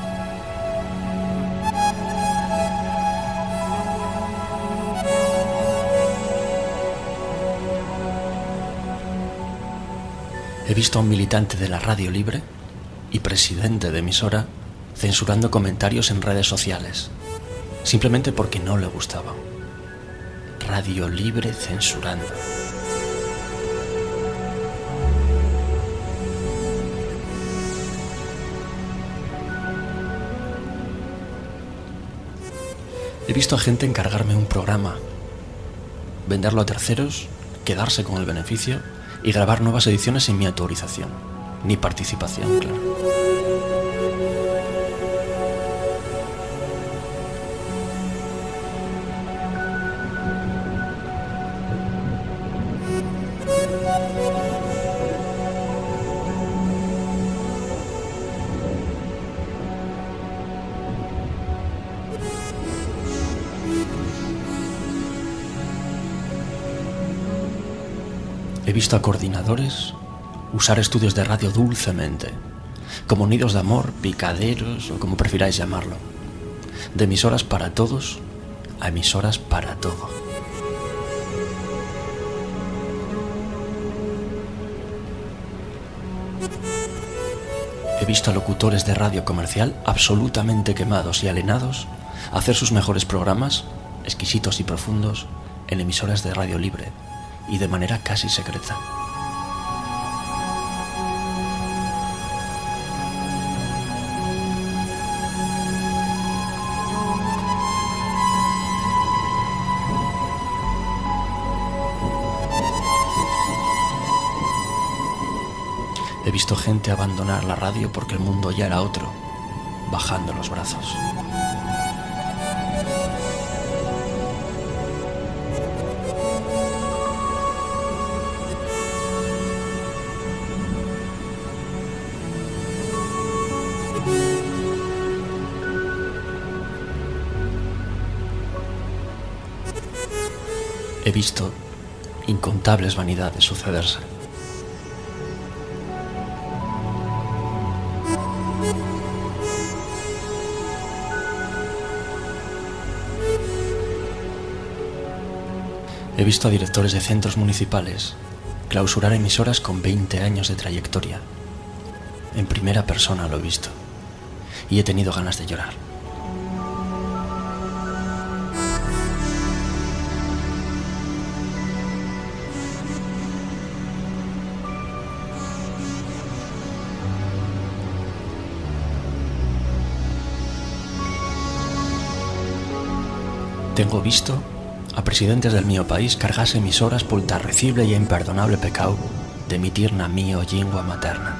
He visto a un militante de la Radio Libre y presidente de emisora censurando comentarios en redes sociales, simplemente porque no le gustaban. Radio Libre censurando. He visto a gente encargarme un programa, venderlo a terceros, quedarse con el beneficio y grabar nuevas ediciones sin mi autorización, ni participación, claro. He visto a coordinadores usar estudios de radio dulcemente, como nidos de amor, picaderos o como prefiráis llamarlo. De emisoras para todos a emisoras para todo. He visto a locutores de radio comercial absolutamente quemados y alienados hacer sus mejores programas, exquisitos y profundos, en emisoras de radio libre y de manera casi secreta. He visto gente abandonar la radio porque el mundo ya era otro, bajando los brazos. He visto incontables vanidades sucederse. He visto a directores de centros municipales clausurar emisoras con 20 años de trayectoria. En primera persona lo he visto y he tenido ganas de llorar. Tengo visto a presidentes del mío país cargarse emisoras por el terrible e imperdonable pecado de emitir na mío lingua materna.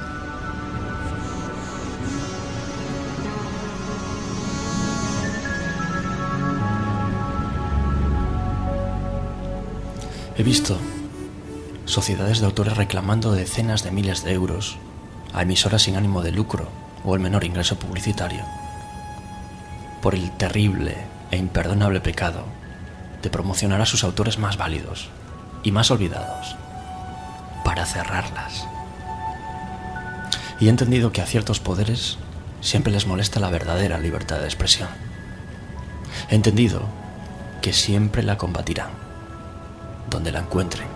He visto sociedades de autores reclamando decenas de miles de euros a emisoras sin ánimo de lucro o el menor ingreso publicitario por el terrible e imperdonable pecado de promocionar a sus autores más válidos y más olvidados para cerrarlas. Y he entendido que a ciertos poderes siempre les molesta la verdadera libertad de expresión. He entendido que siempre la combatirán donde la encuentren.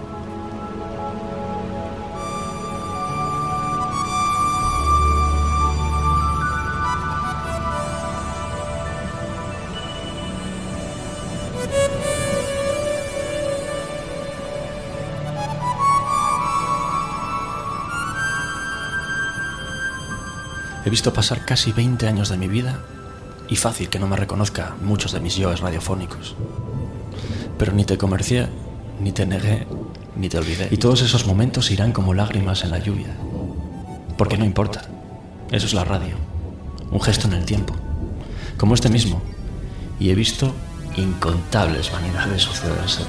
He visto pasar casi 20 años de mi vida y fácil que no me reconozca muchos de mis yoes radiofónicos. Pero ni te comercié, ni te negué, ni te olvidé. Y todos esos momentos irán como lágrimas en la lluvia. Porque no importa. Eso es la radio. Un gesto en el tiempo. Como este mismo. Y he visto incontables vanidades sucederse.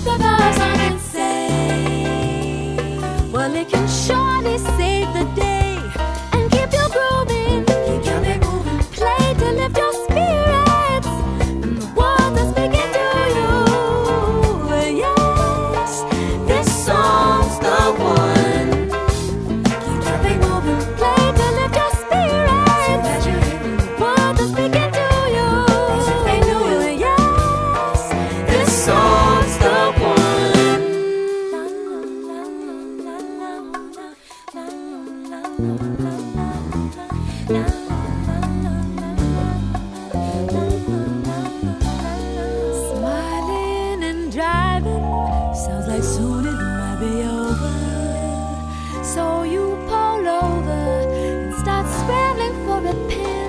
both of us are insane. Well, it can surely save the day and keep you grooving. Keep your big moving. Play to lift your spirits and the words are speaking to you. Yes, this song's the one. Keep your big moving. Play to lift your spirits. So that you hear the words are speaking to you. As if they knew you. Yes, this song's the one. Smiling and driving sounds like soon it might be over. So you pull over and start scrambling for a pen.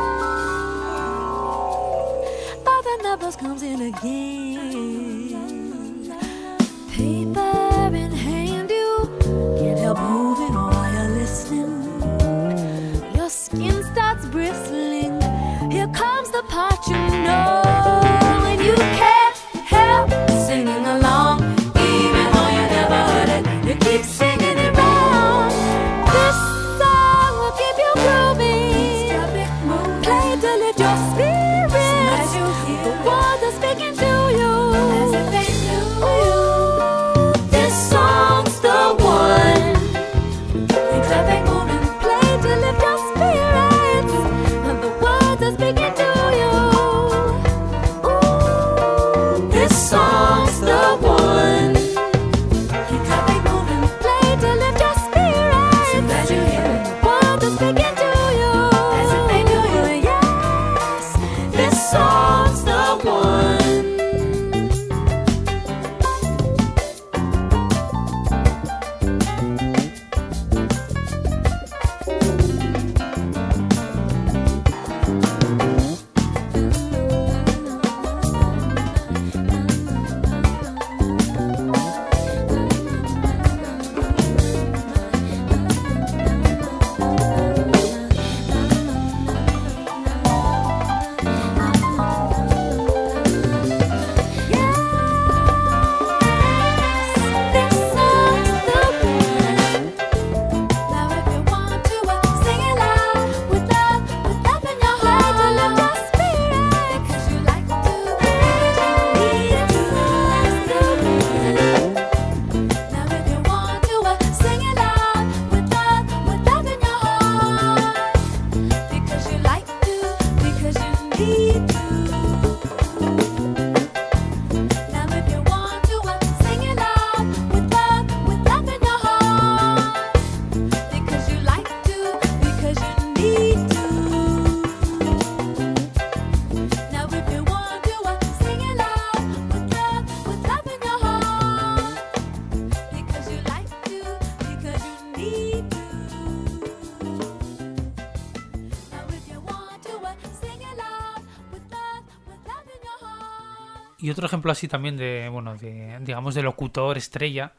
But the numbers comes in again. Paper in hand, you can't help moving while you're listening. Your skin starts bristling. Here comes the part you know, and you can't help singing along, even though you never heard it. You keep singing it wrong. This song will keep you grooving. Play to lift your spirits. The words are speaking to you. As if they knew you. This song's the one. Keep that thing moving. Play to lift your spirits. And the words are speaking to you. Ooh, this song's the one. Keep that thing moving. Play to lift your spirits. So that you hear it. The words are speaking to you. As if they knew you. Yes, this song's the one. Y otro ejemplo así también de, bueno, de, digamos, de locutor estrella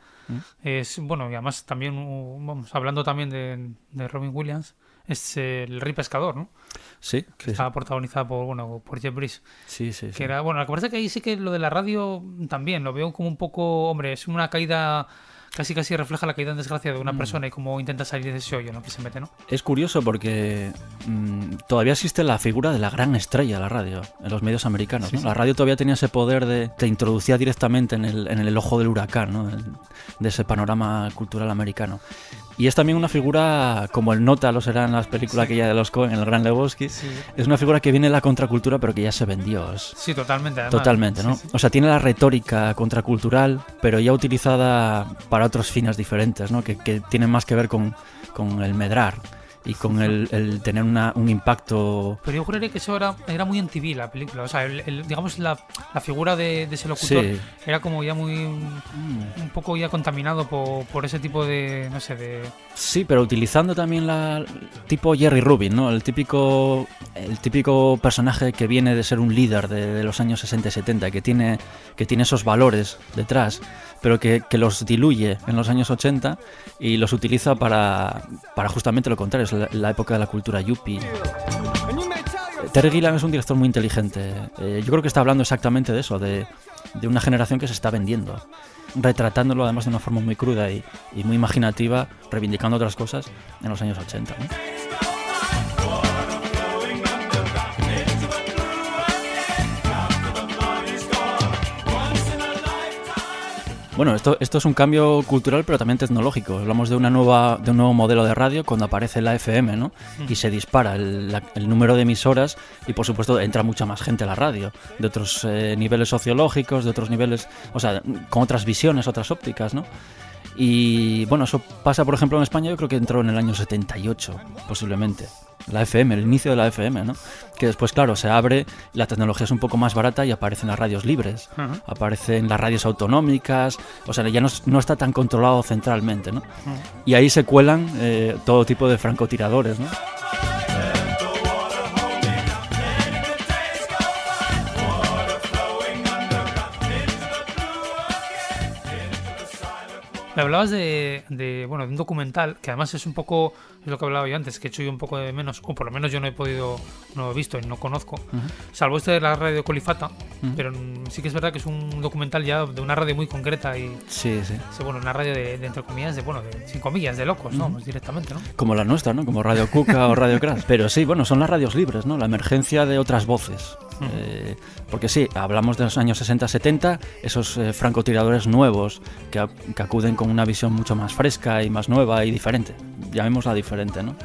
es, bueno, y además también, vamos, hablando también de Robin Williams, es el Rey Pescador, ¿no? Sí. Que estaba protagonizada por, bueno, por Jeff Bridges. Sí, sí, que sí. era, bueno, lo que pasa es que ahí sí que lo de la radio también lo veo como un poco, hombre, es una caída, casi refleja la caída en desgracia de una persona y cómo intenta salir de ese hoyo en lo que se mete, ¿no? Es curioso porque todavía existe la figura de la gran estrella de la radio en los medios americanos, ¿no? Sí. La radio todavía tenía ese poder de te introducía directamente en el ojo del huracán, ¿no? De ese panorama cultural americano. Y es también una figura, como el Nota lo será en las películas aquella de los Coen, el Gran Lebowski, es una figura que viene de la contracultura pero que ya se vendió. Sí, totalmente. Además. Totalmente, ¿no? O sea, tiene la retórica contracultural, pero ya utilizada para otros fines diferentes, ¿no? Que tienen más que ver con el medrar y con el tener un impacto. Pero yo juraría que eso era muy en TV la película. O sea, digamos la figura de ese locutor era como ya muy un poco ya contaminado por ese tipo de, no sé, de... Sí, pero utilizando también tipo Jerry Rubin, ¿no? El típico personaje que viene de ser un líder de los años 60 y 70, que tiene esos valores detrás, pero que los diluye en los años 80 y los utiliza para justamente lo contrario, es la época de la cultura yuppie. Terry Gilliam es un director muy inteligente. Yo creo que está hablando exactamente de eso, de una generación que se está vendiendo, retratándolo además de una forma muy cruda y muy imaginativa, reivindicando otras cosas en los años 80, ¿no? Bueno, esto es un cambio cultural, pero también tecnológico. Hablamos de un nuevo modelo de radio cuando aparece la FM, ¿no? Y se dispara el número de emisoras y, por supuesto, entra mucha más gente a la radio, de otros niveles sociológicos, de otros niveles, o sea, con otras visiones, otras ópticas, ¿no? Y, bueno, eso pasa, por ejemplo, en España, yo creo que entró en el año 78, posiblemente. La FM, el inicio de la FM, ¿no? Que después, claro, se abre, la tecnología es un poco más barata y aparecen las radios libres, aparecen las radios autonómicas, o sea, ya no está tan controlado centralmente, ¿no? Y ahí se cuelan todo tipo de francotiradores, ¿no? Me hablabas de un documental que además es un poco, es lo que hablaba yo antes, que he hecho yo un poco de menos, o por lo menos yo no he visto y no conozco, salvo este de la radio Colifata, pero sí que es verdad que es un documental ya de una radio muy concreta y sí. Bueno, una radio de entre comillas, sin comillas, de locos, ¿no? Pues directamente, ¿no? Como la nuestra, ¿no? Como Radio Cuca o Radio Crash. Pero sí, bueno, son las radios libres, ¿no? La emergencia de otras voces. Porque sí, hablamos de los años 60-70, esos francotiradores nuevos que acuden con una visión mucho más fresca y más nueva y diferente, llamémosla diferente, ¿no?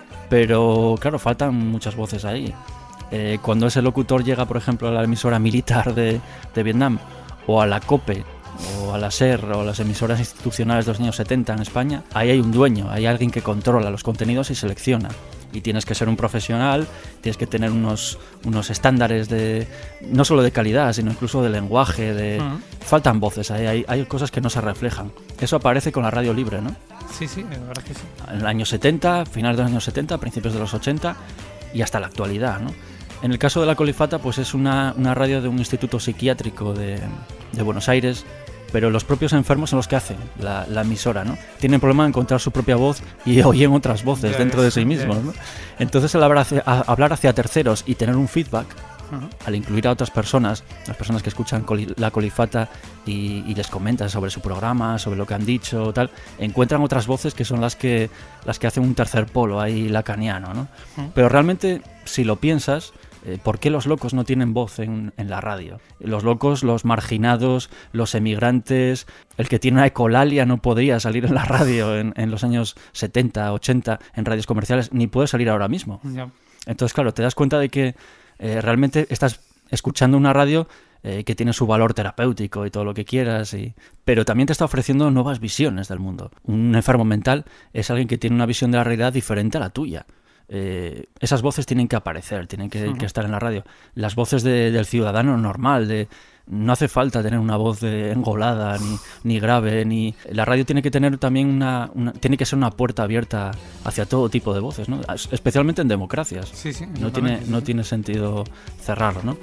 Pero claro, faltan muchas voces ahí. Cuando ese locutor llega, por ejemplo, a la emisora militar de Vietnam, o a la COPE, o a la SER, o a las emisoras institucionales de los años 70 en España, ahí hay un dueño, hay alguien que controla los contenidos y selecciona. Y tienes que ser un profesional, tienes que tener unos estándares no solo de calidad, sino incluso de lenguaje, faltan voces, hay cosas que no se reflejan. Eso aparece con la radio libre, ¿no? Sí, la verdad que sí. En los años 70, finales de los años 70, principios de los 80 y hasta la actualidad, ¿no? En el caso de la Colifata, pues es una radio de un instituto psiquiátrico de Buenos Aires, pero los propios enfermos son los que hacen la emisora, ¿no? Tienen problema de encontrar su propia voz y oyen otras voces dentro de sí mismos, ¿no? Entonces, al hablar hacia terceros y tener un feedback, al incluir a otras personas, las personas que escuchan la Colifata y les comentan sobre su programa, sobre lo que han dicho, tal, encuentran otras voces que son las que hacen un tercer polo ahí lacaniano, ¿no? Pero realmente, si lo piensas, ¿por qué los locos no tienen voz en la radio? Los locos, los marginados, los emigrantes, el que tiene una ecolalia no podría salir en la radio en los años 70, 80, en radios comerciales, ni puede salir ahora mismo. Ya. Entonces, claro, te das cuenta de que realmente estás escuchando una radio que tiene su valor terapéutico y todo lo que quieras, pero también te está ofreciendo nuevas visiones del mundo. Un enfermo mental es alguien que tiene una visión de la realidad diferente a la tuya. Esas voces tienen que aparecer, tienen que estar en la radio. Las voces del ciudadano normal, no hace falta tener una voz engolada ni grave, la radio tiene que tener también tiene que ser una puerta abierta hacia todo tipo de voces, ¿no? Especialmente en democracias. Sí, no tiene sentido cerrarlo, ¿no?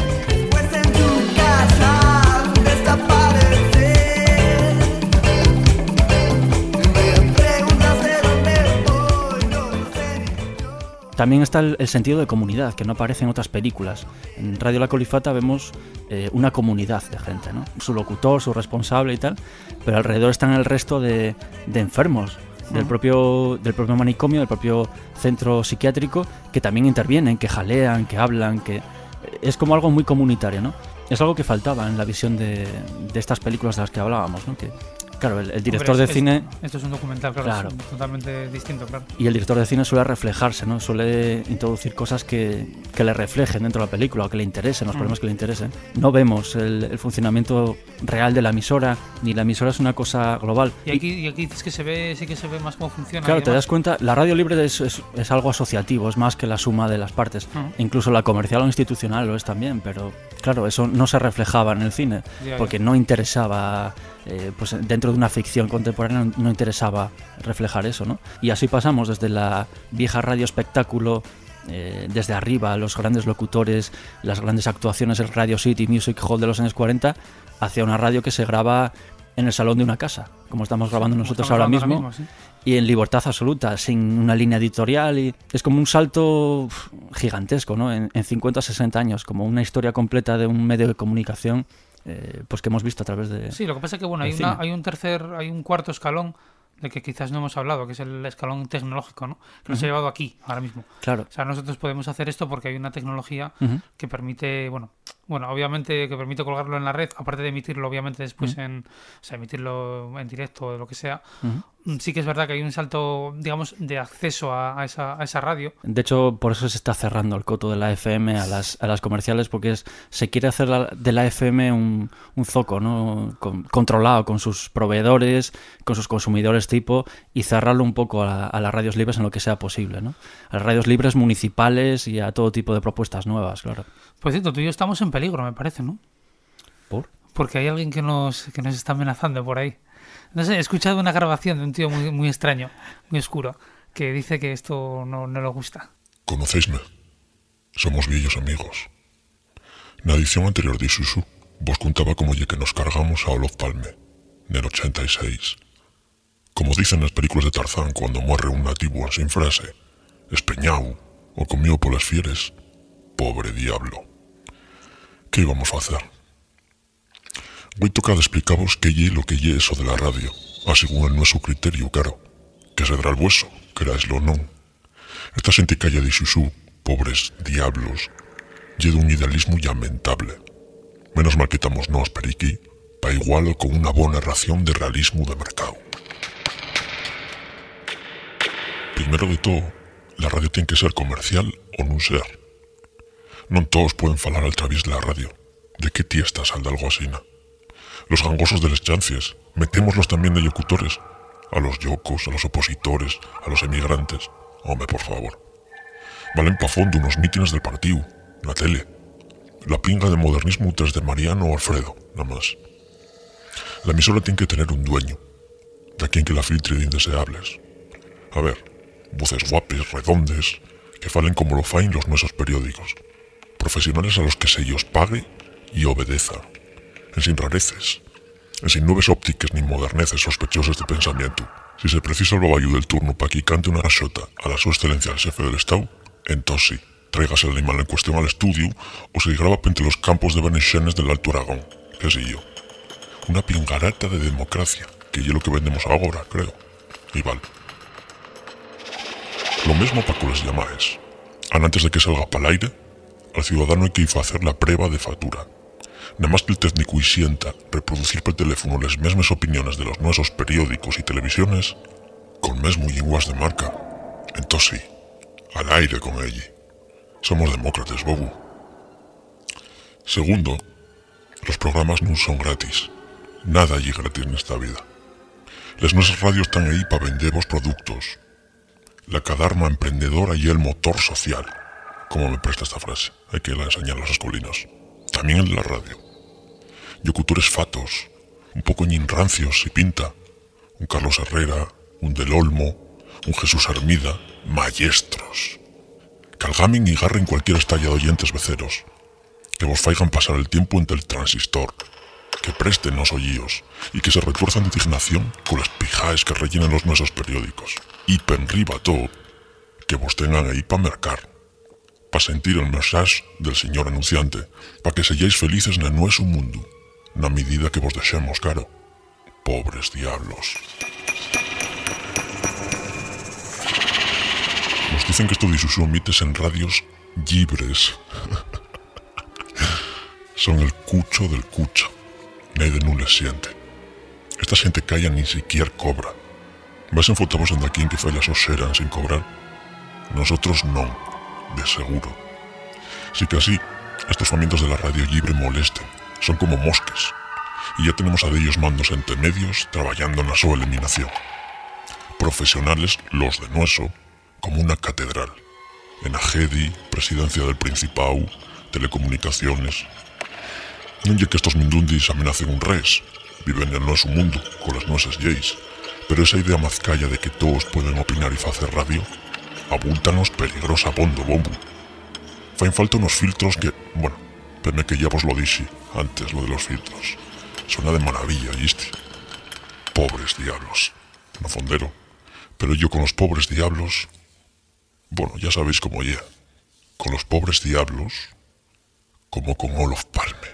También está el sentido de comunidad, que no aparece en otras películas. En Radio La Colifata vemos una comunidad de gente, ¿no? Su locutor, su responsable y tal, pero alrededor están el resto de enfermos del propio manicomio, del propio centro psiquiátrico, que también intervienen, que jalean, que hablan, que es como algo muy comunitario, ¿no? Es algo que faltaba en la visión de estas películas de las que hablábamos, ¿no? Que, claro, el director de cine... Esto es un documental, claro. Es totalmente distinto, claro. Y el director de cine suele reflejarse, ¿no? Suele introducir cosas que le reflejen dentro de la película o que le interesen, los problemas que le interesen. No vemos el funcionamiento real de la emisora, ni la emisora es una cosa global. Y aquí dices que sí que se ve más cómo funciona. Claro, te das cuenta, la radio libre es algo asociativo, es más que la suma de las partes. Incluso la comercial o institucional lo es también, pero claro, eso no se reflejaba en el cine, porque no interesaba... pues dentro de una ficción contemporánea no interesaba reflejar eso, ¿no? Y así pasamos desde la vieja radio espectáculo, desde arriba, los grandes locutores, las grandes actuaciones, el Radio City Music Hall de los años 40, hacia una radio que se graba en el salón de una casa, como estamos grabando nosotros ahora mismo, ¿sí? Y en libertad absoluta, sin una línea editorial. Y es como un salto gigantesco, ¿no? En 50 o 60 años, como una historia completa de un medio de comunicación pues que hemos visto a través de... Sí, lo que pasa es que bueno, hay un cuarto escalón de que quizás no hemos hablado, que es el escalón tecnológico, ¿no? Que nos ha llevado aquí, ahora mismo. Claro. O sea, nosotros podemos hacer esto porque hay una tecnología que permite, bueno, obviamente que permite colgarlo en la red, aparte de emitirlo, obviamente, después emitirlo en directo o lo que sea. Sí que es verdad que hay un salto, digamos, de acceso a esa radio. De hecho, por eso se está cerrando el coto de la FM a las comerciales, porque se quiere hacer de la FM un zoco, ¿no? Controlado con sus proveedores, con sus consumidores tipo, y cerrarlo un poco a las radios libres en lo que sea posible, ¿no? A las radios libres municipales y a todo tipo de propuestas nuevas, claro. Pues cierto, tú y yo estamos en peligro, me parece, ¿no? ¿Por? Porque hay alguien que nos está amenazando por ahí. No sé, he escuchado una grabación de un tío muy, muy extraño, muy oscuro, que dice que esto no le gusta. Conocéisme. Somos viejos amigos. Na edición anterior de Isuzu, vos contaba como lle que nos cargamos a Olof Palme, nel 86. Como dicen nas películas de Tarzán cuando muere un nativo sin frase, espeñau o comido polas fieres, pobre diablo. Que íbamos a hacer? Voy tocado explicavos que lle lo que lle eso de la radio, según el nuestro criterio, claro. Que sedrá el vueso, queráislo o non. Esta xente calla de Isuzu, pobres diablos, lle dun idealismo lamentable. Menos mal que estamos nós, periquí, pa igualo con unha bona ración de realismo de mercado. Primero de todo, la radio tiene que ser comercial o non ser. Non todos pueden falar al través de la radio. ¿De qué tiesta sal de algo asina? Los gangosos de les chancies, metémoslos también de locutores. A los yocos, a los opositores, a los emigrantes. Home, por favor. Valen pa fondo unos mítines del partido, la tele. La pinga de modernismo desde Mariano o Alfredo, nada más. La emisora tiene que tener un dueño, de quien que la filtre de indeseables. A ver, voces guapes, redondes, que falen como lo fain los nuestros periódicos. Profesionales a los que se ellos pague y obedeza. En sin rareces, en sin nubes ópticas ni moderneces sospechosas de pensamiento. Si se precisa el babayú del turno para que cante una xota a la su excelencia al jefe del Estado, entonces sí, tráigase el animal en cuestión al estudio o se graba entre los campos de Benexenes del Alto Aragón, qué sé yo. Una pingarata de democracia, que es lo que vendemos ahora, creo. Y vale. Lo mismo para con les llamaes. Antes de que salga para el aire, al ciudadano hay que hacer la prueba de factura. Nada más que el técnico y sienta reproducir por teléfono las mismas opiniones de los nuestros periódicos y televisiones, con mesmo lenguas de marca, entonces sí, al aire con ella. Somos demócratas, bobu. Segundo, los programas no son gratis. Nada allí gratis en esta vida. Las nuestras radios están ahí para vender vos productos. La cadarma emprendedora y el motor social. ¿Cómo me presta esta frase? Hay que la enseñar a los escolinos. También el de la radio. Locutores fatos, un poco rancios si pinta. Un Carlos Herrera, un Del Olmo, un Jesús Hermida, maestros. Calgamen y garren cualquier estalla de oyentes beceros. Que vos faigan pasar el tiempo entre el transistor. Que presten los oídos y que se retuerzan de indignación con las pijaes que rellenan los nuestros periódicos. Y penriba todo, que vos tengan ahí pa' mercar. Pa' sentir el mensaje del señor anunciante, pa' que seyáis felices en nuestro mundo, na medida que vos dexemos, claro. Pobres diablos. Nos dicen que esto de Isuzu emites en radios libres. Son el cucho del cucho. Nadie no les siente. Esta gente calla ni siquiera cobra. Vas en fotavos en aquí en que fallas os eran sin cobrar. Nosotros no. De seguro. Sí que así, estos famientos de la radio libre molesten, son como mosques, y ya tenemos a de ellos mandos entre medios trabajando en la su eliminación. Profesionales, los de nuestro, como una catedral, en Agedi, presidencia del Principado, telecomunicaciones. No es que estos mindundis amenacen un res, viven en nuestro mundo, con las nuestras leyes, pero esa idea mazcalla de que todos pueden opinar y hacer radio, abúltanos peligrosa bondo, bombo. Fain falta unos filtros que, bueno, peme que ya vos lo dije antes, lo de los filtros. Suena de maravilla, ¿viste? pobres diablos. No fondero, pero yo con los pobres diablos... Bueno, ya sabéis cómo ya. Con los pobres diablos, como con Olof Palme.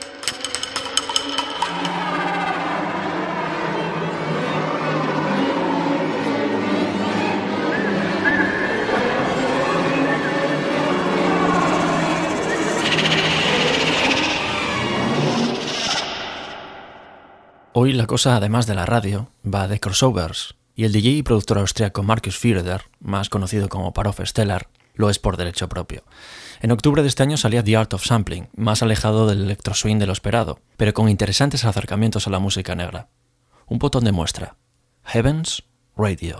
Hoy la cosa, además de la radio, va de crossovers, y el DJ y productor austriaco Markus Führer, más conocido como Parov Stellar, lo es por derecho propio. En octubre de este año salía The Art of Sampling, más alejado del electro swing de lo esperado, pero con interesantes acercamientos a la música negra. Un botón de muestra: Heaven's Radio.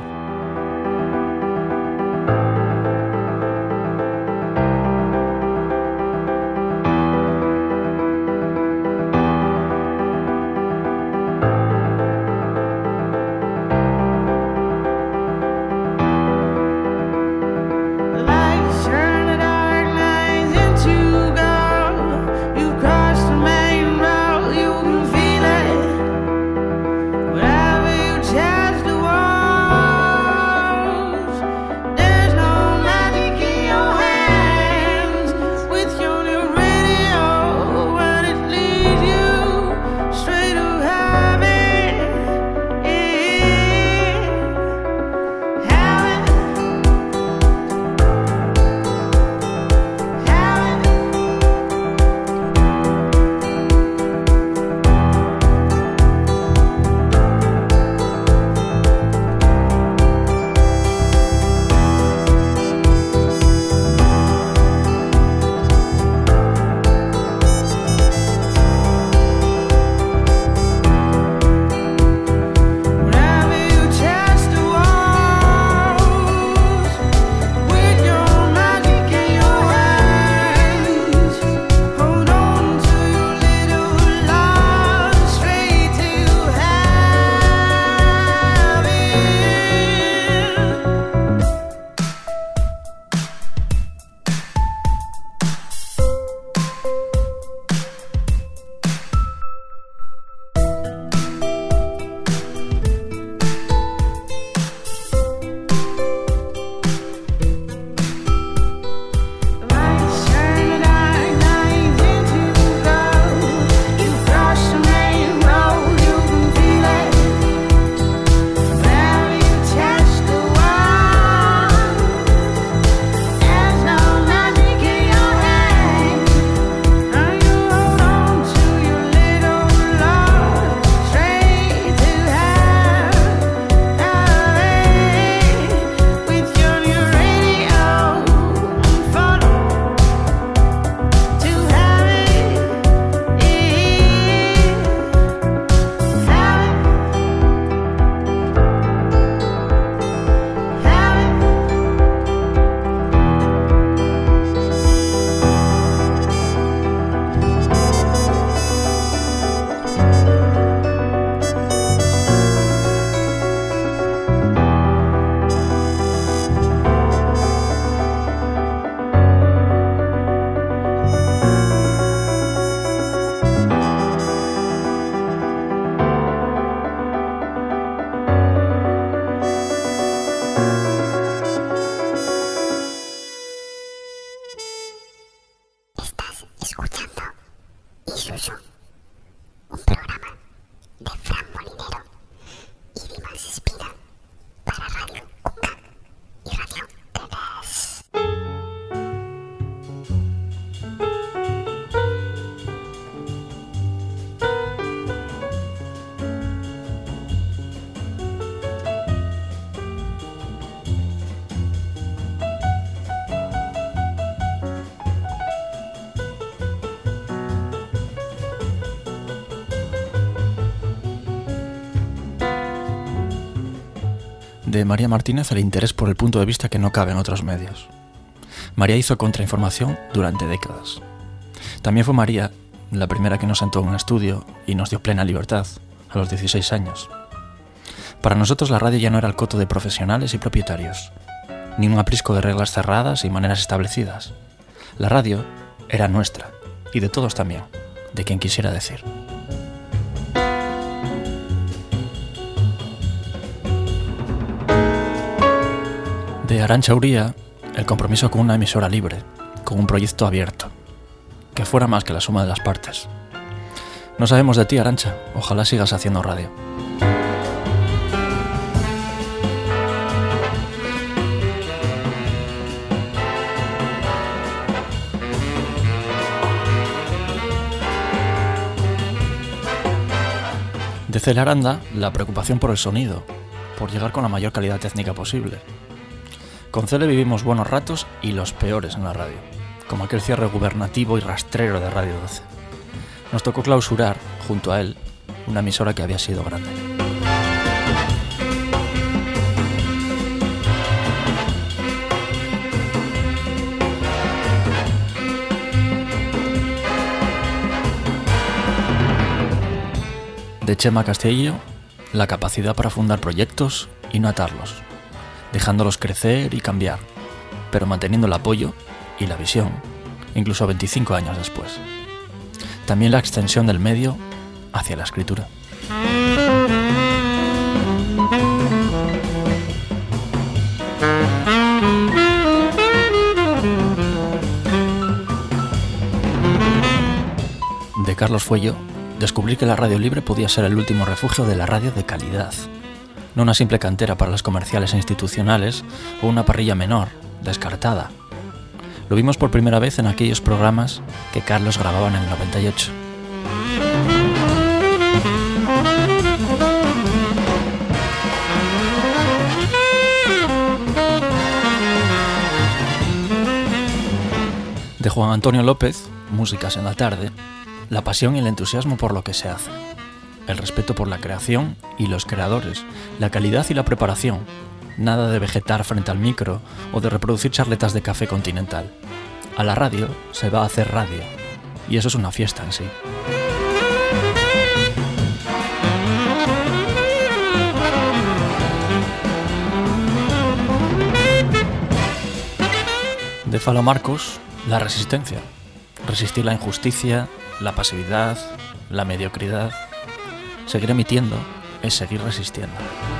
De María Martínez el interés por el punto de vista que no cabe en otros medios. María hizo contrainformación durante décadas. También fue María la primera que nos sentó en un estudio y nos dio plena libertad, a los 16 años. Para nosotros la radio ya no era el coto de profesionales y propietarios, ni un aprisco de reglas cerradas y maneras establecidas. La radio era nuestra, y de todos también, de quien quisiera decir. De Arantxa Uría, el compromiso con una emisora libre, con un proyecto abierto, que fuera más que la suma de las partes. No sabemos de ti, Arantxa, ojalá sigas haciendo radio. De Celia Aranda, la preocupación por el sonido, por llegar con la mayor calidad técnica posible. Con Cele vivimos buenos ratos y los peores en la radio, como aquel cierre gubernativo y rastrero de Radio 12. Nos tocó clausurar, junto a él, una emisora que había sido grande. De Chema Castillo, la capacidad para fundar proyectos y no atarlos, dejándolos crecer y cambiar, pero manteniendo el apoyo y la visión, incluso 25 años después. También la extensión del medio hacia la escritura. De Carlos Fuello, descubrí que la radio libre podía ser el último refugio de la radio de calidad, no una simple cantera para las comerciales e institucionales o una parrilla menor, descartada. Lo vimos por primera vez en aquellos programas que Carlos grababa en el 98. De Juan Antonio López, Músicas en la tarde, la pasión y el entusiasmo por lo que se hace, el respeto por la creación y los creadores, la calidad y la preparación, nada de vegetar frente al micro o de reproducir charletas de café continental. A la radio se va a hacer radio, y eso es una fiesta en sí. De Falo Marcos, la resistencia, resistir la injusticia, la pasividad, la mediocridad. Seguir emitiendo es seguir resistiendo.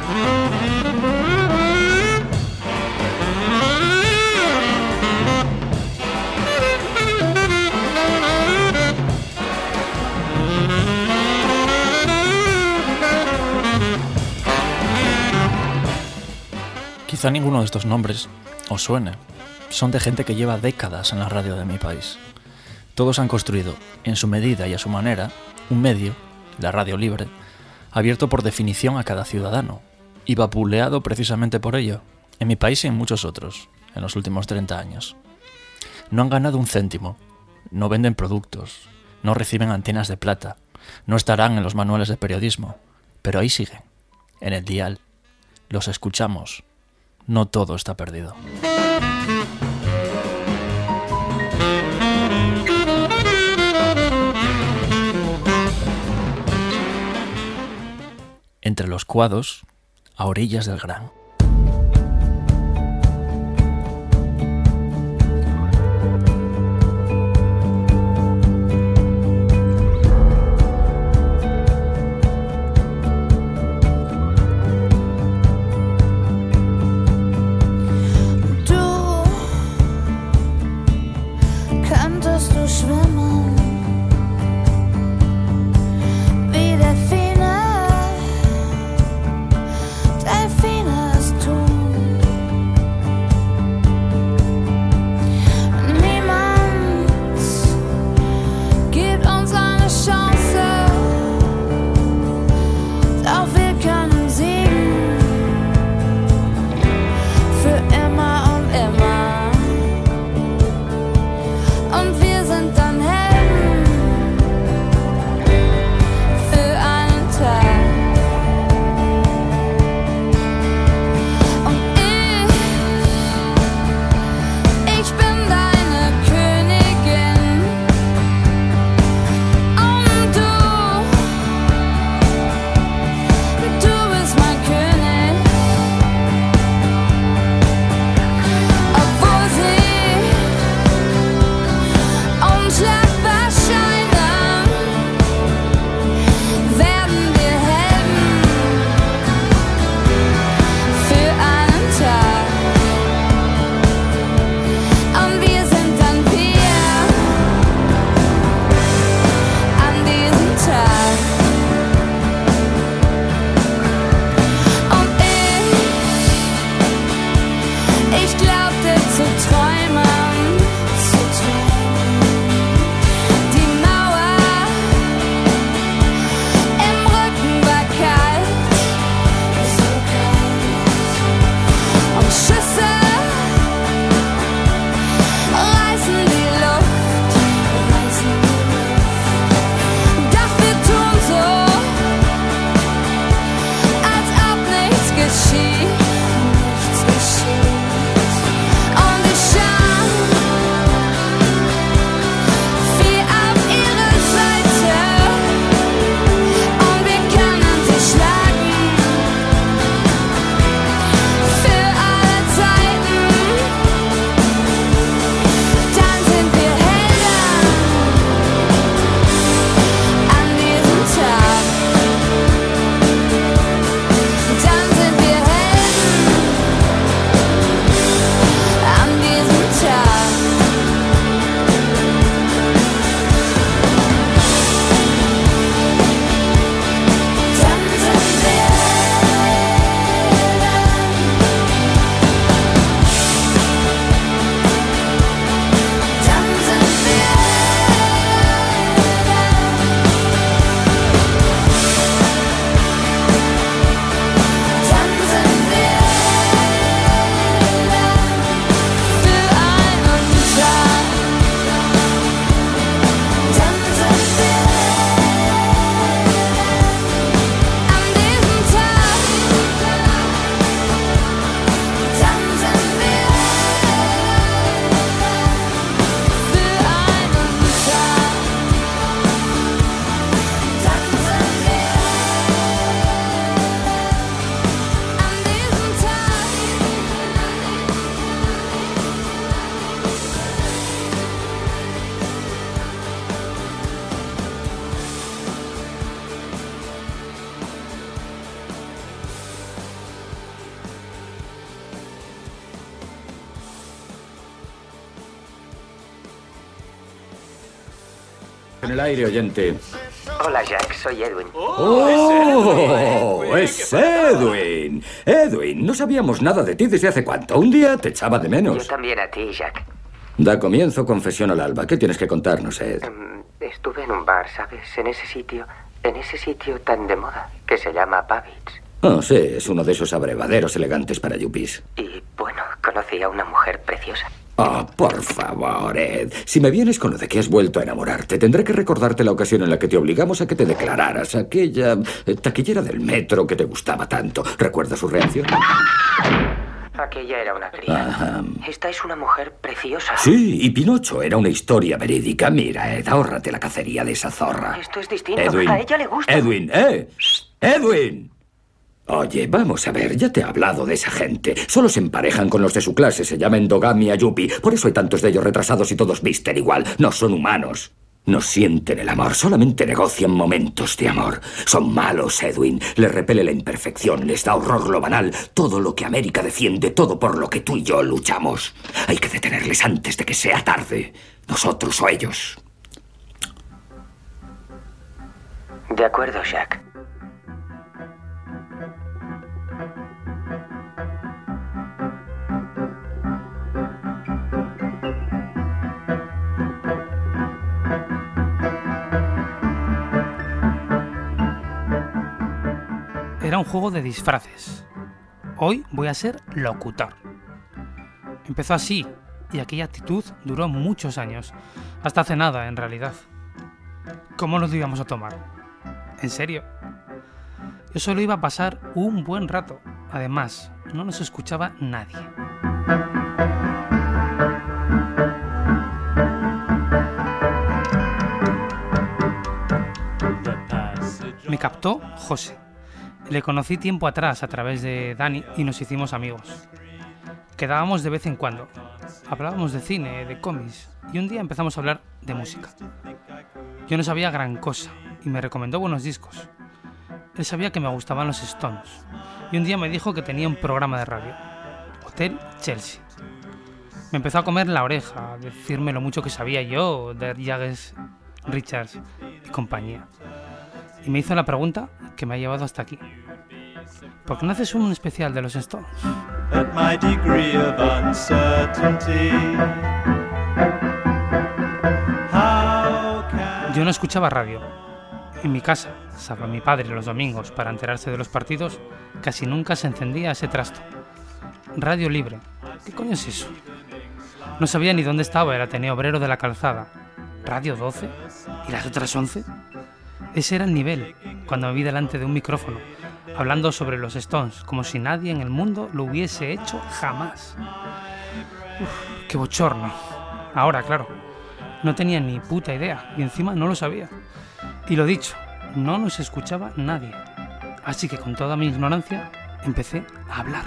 Quizá ninguno de estos nombres os suene. Son de gente que lleva décadas en la radio de mi país. Todos han construido, en su medida y a su manera, un medio, la radio libre, abierto por definición a cada ciudadano, y vapuleado precisamente por ello, en mi país y en muchos otros, en los últimos 30 años. No han ganado un céntimo, no venden productos, no reciben antenas de plata, no estarán en los manuales de periodismo, pero ahí siguen, en el dial. Los escuchamos. No todo está perdido. Entre los cuados, a orillas del Gran. Delfiner en el aire, oyente. Hola, Jack, soy Edwin. ¡Oh! ¡Es Edwin! Edwin, no sabíamos nada de ti desde hace cuánto. Un día te echaba de menos. Yo también a ti, Jack. Da comienzo Confesión al Alba. ¿Qué tienes que contarnos, Ed? Estuve en un bar, ¿sabes? En ese sitio tan de moda, que se llama Babbage. Oh, sí, es uno de esos abrevaderos elegantes para yuppies. Y, bueno, conocí a una mujer preciosa. Oh, por favor, Ed. Si me vienes con lo de que has vuelto a enamorarte, tendré que recordarte la ocasión en la que te obligamos a que te declararas, aquella taquillera del metro que te gustaba tanto. ¿Recuerdas su reacción? Aquella era una criada. Esta es una mujer preciosa. Sí, y Pinocho era una historia verídica. Mira, Ed, ahórrate la cacería de esa zorra. Esto es distinto. Edwin, a ella le gusta. Edwin, Edwin. Oye, vamos a ver, ya te he hablado de esa gente. Solo se emparejan con los de su clase, se llama endogamia yuppie. Por eso hay tantos de ellos retrasados y todos visten igual. No son humanos. No sienten el amor, solamente negocian momentos de amor. Son malos, Edwin. Les repele la imperfección, les da horror lo banal. Todo lo que América defiende, todo por lo que tú y yo luchamos. Hay que detenerles antes de que sea tarde. Nosotros o ellos. De acuerdo, Jack. Era un juego de disfraces. Hoy voy a ser locutor. Empezó así, y aquella actitud duró muchos años. Hasta hace nada, en realidad. ¿Cómo nos lo íbamos a tomar? ¿En serio? Yo solo iba a pasar un buen rato. Además, no nos escuchaba nadie. Me captó José. Le conocí tiempo atrás a través de Dani y nos hicimos amigos. Quedábamos de vez en cuando. Hablábamos de cine, de cómics y un día empezamos a hablar de música. Yo no sabía gran cosa y me recomendó buenos discos. Él sabía que me gustaban los Stones y un día me dijo que tenía un programa de radio, Hotel Chelsea. Me empezó a comer la oreja, a decirme lo mucho que sabía yo de Jagger, Richards y compañía. Y me hizo la pregunta que me ha llevado hasta aquí. ¿Por qué no haces un especial de los Stones? Yo no escuchaba radio. En mi casa, salvo mi padre los domingos para enterarse de los partidos, casi nunca se encendía ese trasto. Radio libre. ¿Qué coño es eso? No sabía ni dónde estaba el Ateneo Obrero de la Calzada. ¿Radio 12? ¿Y las otras 11? Ese era el nivel, cuando me vi delante de un micrófono, hablando sobre los Stones, como si nadie en el mundo lo hubiese hecho jamás. ¡Qué bochorno! Ahora, claro, no tenía ni puta idea, y encima no lo sabía. Y lo dicho, no nos escuchaba nadie. Así que con toda mi ignorancia, empecé a hablar.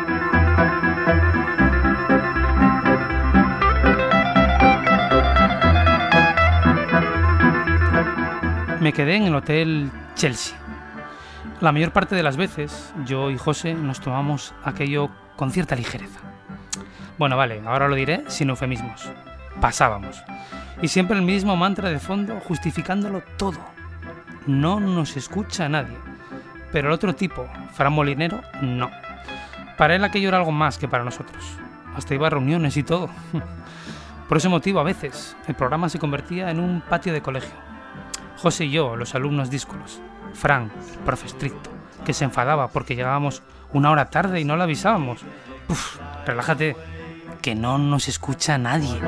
Me quedé en el Hotel Chelsea. La mayor parte de las veces, yo y José nos tomamos aquello con cierta ligereza. Bueno, vale, ahora lo diré sin eufemismos. Pasábamos. Y siempre el mismo mantra de fondo, justificándolo todo. No nos escucha nadie. Pero el otro tipo, Fran Molinero, no. Para él aquello era algo más que para nosotros. Hasta iba a reuniones y todo. Por ese motivo, a veces, el programa se convertía en un patio de colegio. José y yo, los alumnos díscolos. Fran, el profe estricto, que se enfadaba porque llegábamos una hora tarde y no le avisábamos. Uf, relájate, que no nos escucha nadie.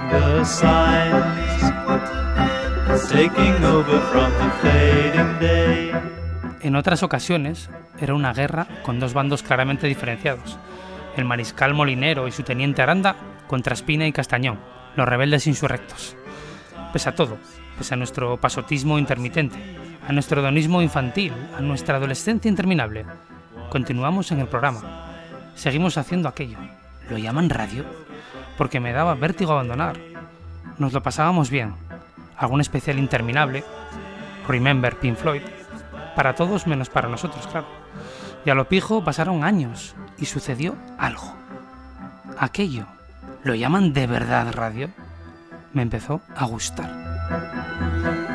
En otras ocasiones, era una guerra con dos bandos claramente diferenciados. El mariscal Molinero y su teniente Aranda contra Espina y Castañón, los rebeldes insurrectos. Pese a todo, pese a nuestro pasotismo intermitente, a nuestro hedonismo infantil, a nuestra adolescencia interminable, continuamos en el programa. Seguimos haciendo aquello. ¿Lo llaman radio? Porque me daba vértigo abandonar. Nos lo pasábamos bien. Algún especial interminable, Remember Pink Floyd, para todos menos para nosotros, claro. Y a lo pijo pasaron años y sucedió algo. Aquello, ¿lo llaman de verdad radio? Me empezó a gustar.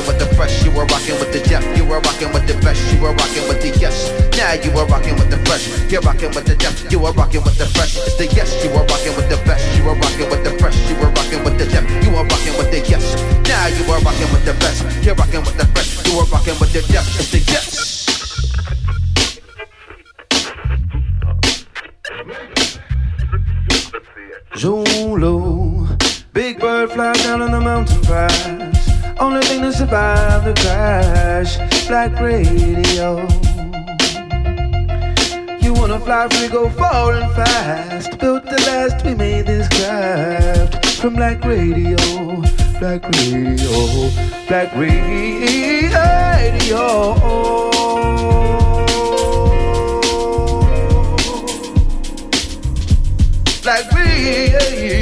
rocking with the fresh, you are rocking with the def, you are rocking with the best, you are rocking with the yes. Now you are rocking with the fresh, you're rocking with the def, you are rocking with the fresh. It's the yes, you are rocking with the best, you are rocking with the fresh, you are rocking with the def, you are rocking with the yes. Now you are rocking with the best, you're rocking with the fresh, you are rocking with the def. It's the yes. Zulu, big bird flies down on the mountain pass. Only thing to survive the crash, Black Radio. You wanna fly free, go far and fast. Built the last, we made this craft. From Black Radio, Black Radio, Black Radio. Black Radio,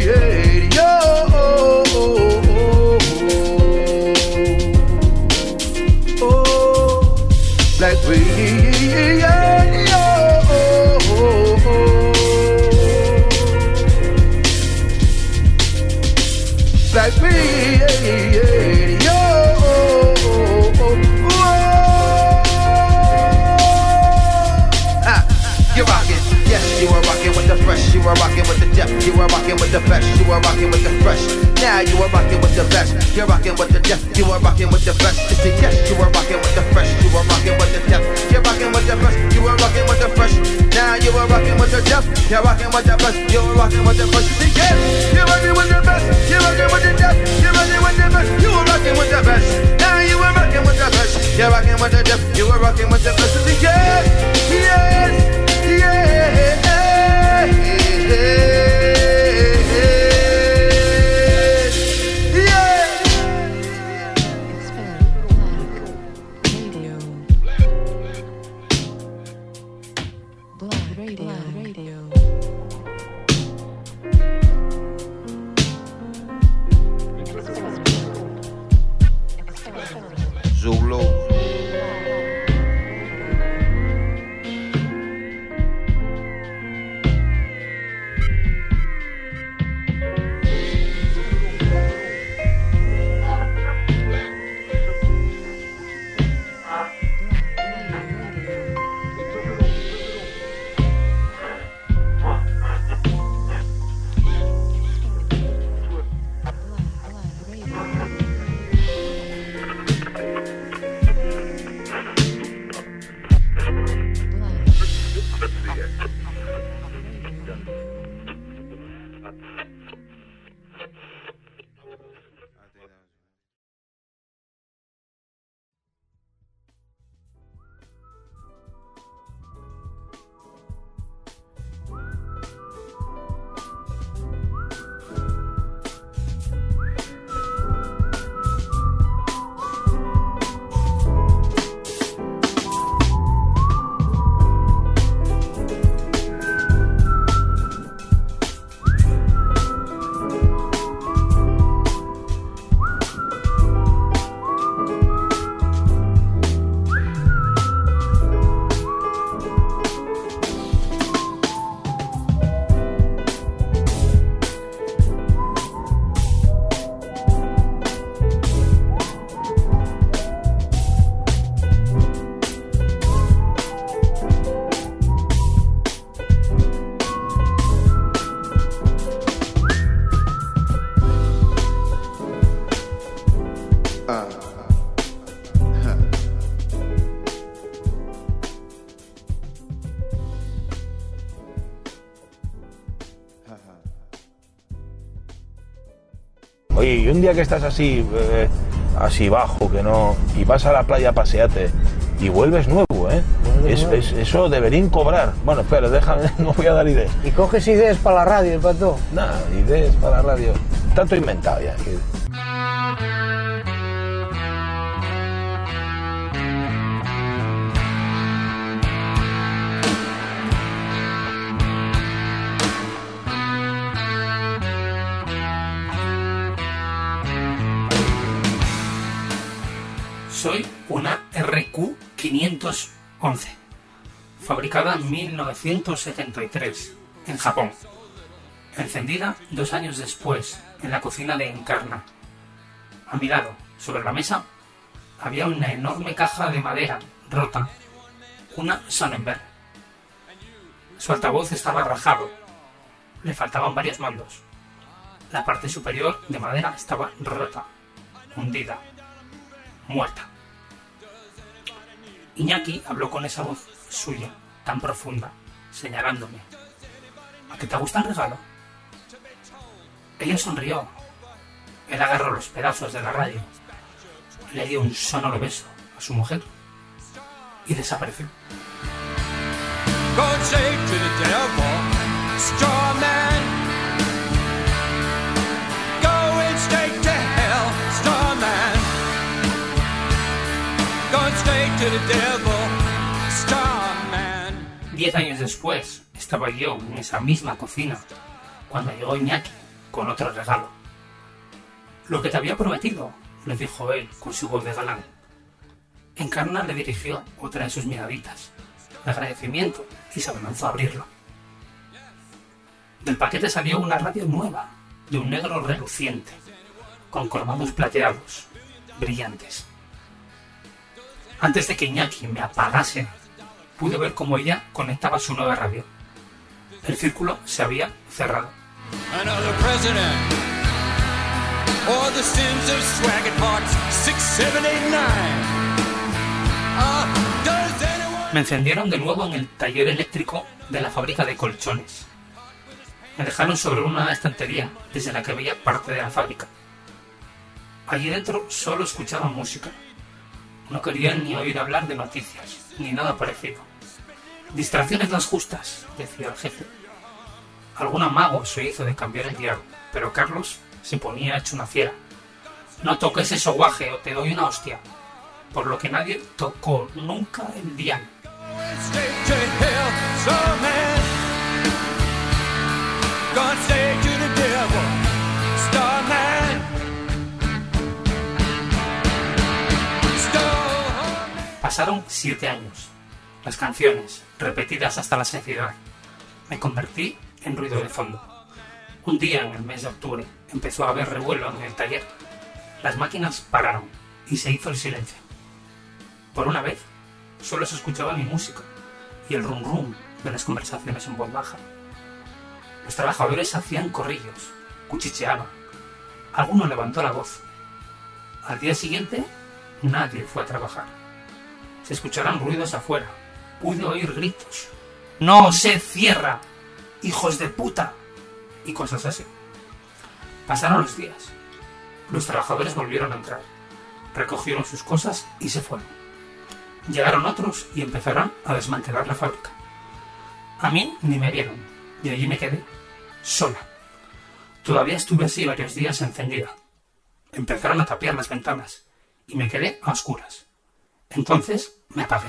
Black Radio, Black Radio. You're rocking, yes, you are rocking with the fresh, you are rocking with the depth, you are rocking with the best, you are rocking with the fresh. Now you are rocking with the best, you're rocking with the depth, you are rocking with the best. It's the yes, you are rocking with the fresh, you are rocking with the depth, you're rocking with the best, you are rocking with the fresh. Now you are rocking with the depth, you're rocking with the best, you are rocking with the fresh. It's the yes, you're rocking with the best, you're rocking with the depth, you're rocking with the best, you are rocking with the best. Now you are rocking with the best, you're rocking with the depth, you are rocking with the best. It's the yes, yes. Zulu. Oye, y un día que estás así, así bajo, que no, y vas a la playa a pasearte y vuelves nuevo, ¿eh? Eso deberían cobrar. Bueno, espera, déjame, no voy a dar ideas. ¿Y coges ideas para la radio, Pato? Nada, ideas para la radio. Tanto inventado ya. Soy una RQ511, fabricada en 1973 en Japón, encendida 2 años después en la cocina de Encarna. A mi lado, sobre la mesa, había una enorme caja de madera rota, una Sonnenberg. Su altavoz estaba rajado, le faltaban varios mandos. La parte superior de madera estaba rota, hundida, muerta. Iñaki habló con esa voz suya, tan profunda, señalándome. ¿A qué te gusta el regalo? Ella sonrió. Él agarró los pedazos de la radio, le dio un sonoro beso a su mujer y desapareció. God say to the devil, straw man, going straight to hell, straw man, going straight to the devil, straw man. 10 años después, estaba yo en esa misma cocina cuando llegó Iñaki con otro regalo. Lo que te había prometido, le dijo él con su voz de galán. Encarna le dirigió otra de sus miraditas de agradecimiento y se abalanzó a abrirlo. Del paquete salió una radio nueva, de un negro reluciente, con cromados plateados, brillantes. Antes de que Iñaki me apagase, pude ver cómo ella conectaba su nueva radio. El círculo se había cerrado. Another president, or the sins of swagger parts 6, 7, 8, 9. Does anyone... Me encendieron de nuevo en el taller eléctrico de la fábrica de colchones. Me dejaron sobre una estantería desde la que veía parte de la fábrica. Allí dentro solo escuchaba música. No quería ni oír hablar de noticias, ni nada parecido. Distracciones las justas, decía el jefe. Algún amago se hizo de cambiar el diario, pero Carlos se ponía hecho una fiera. No toques ese guaje o te doy una hostia. Por lo que nadie tocó nunca el dial. Pasaron 7 años. Las canciones, repetidas hasta la saciedad. Me convertí en ruido de fondo. Un día en el mes de octubre empezó a haber revuelo en el taller. Las máquinas pararon y se hizo el silencio. Por una vez, solo se escuchaba mi música y el rum rum de las conversaciones en voz baja. Los trabajadores hacían corrillos, cuchicheaban. Alguno levantó la voz. Al día siguiente, nadie fue a trabajar. Se escucharon ruidos afuera. Pude oír gritos. ¡No se cierra! ¡Hijos de puta! Y cosas así. Pasaron los días. Los trabajadores volvieron a entrar. Recogieron sus cosas y se fueron. Llegaron otros y empezaron a desmantelar la fábrica. A mí ni me vieron, y allí me quedé, sola. Todavía estuve así varios días encendida. Empezaron a tapiar las ventanas, y me quedé a oscuras. Entonces me apagué.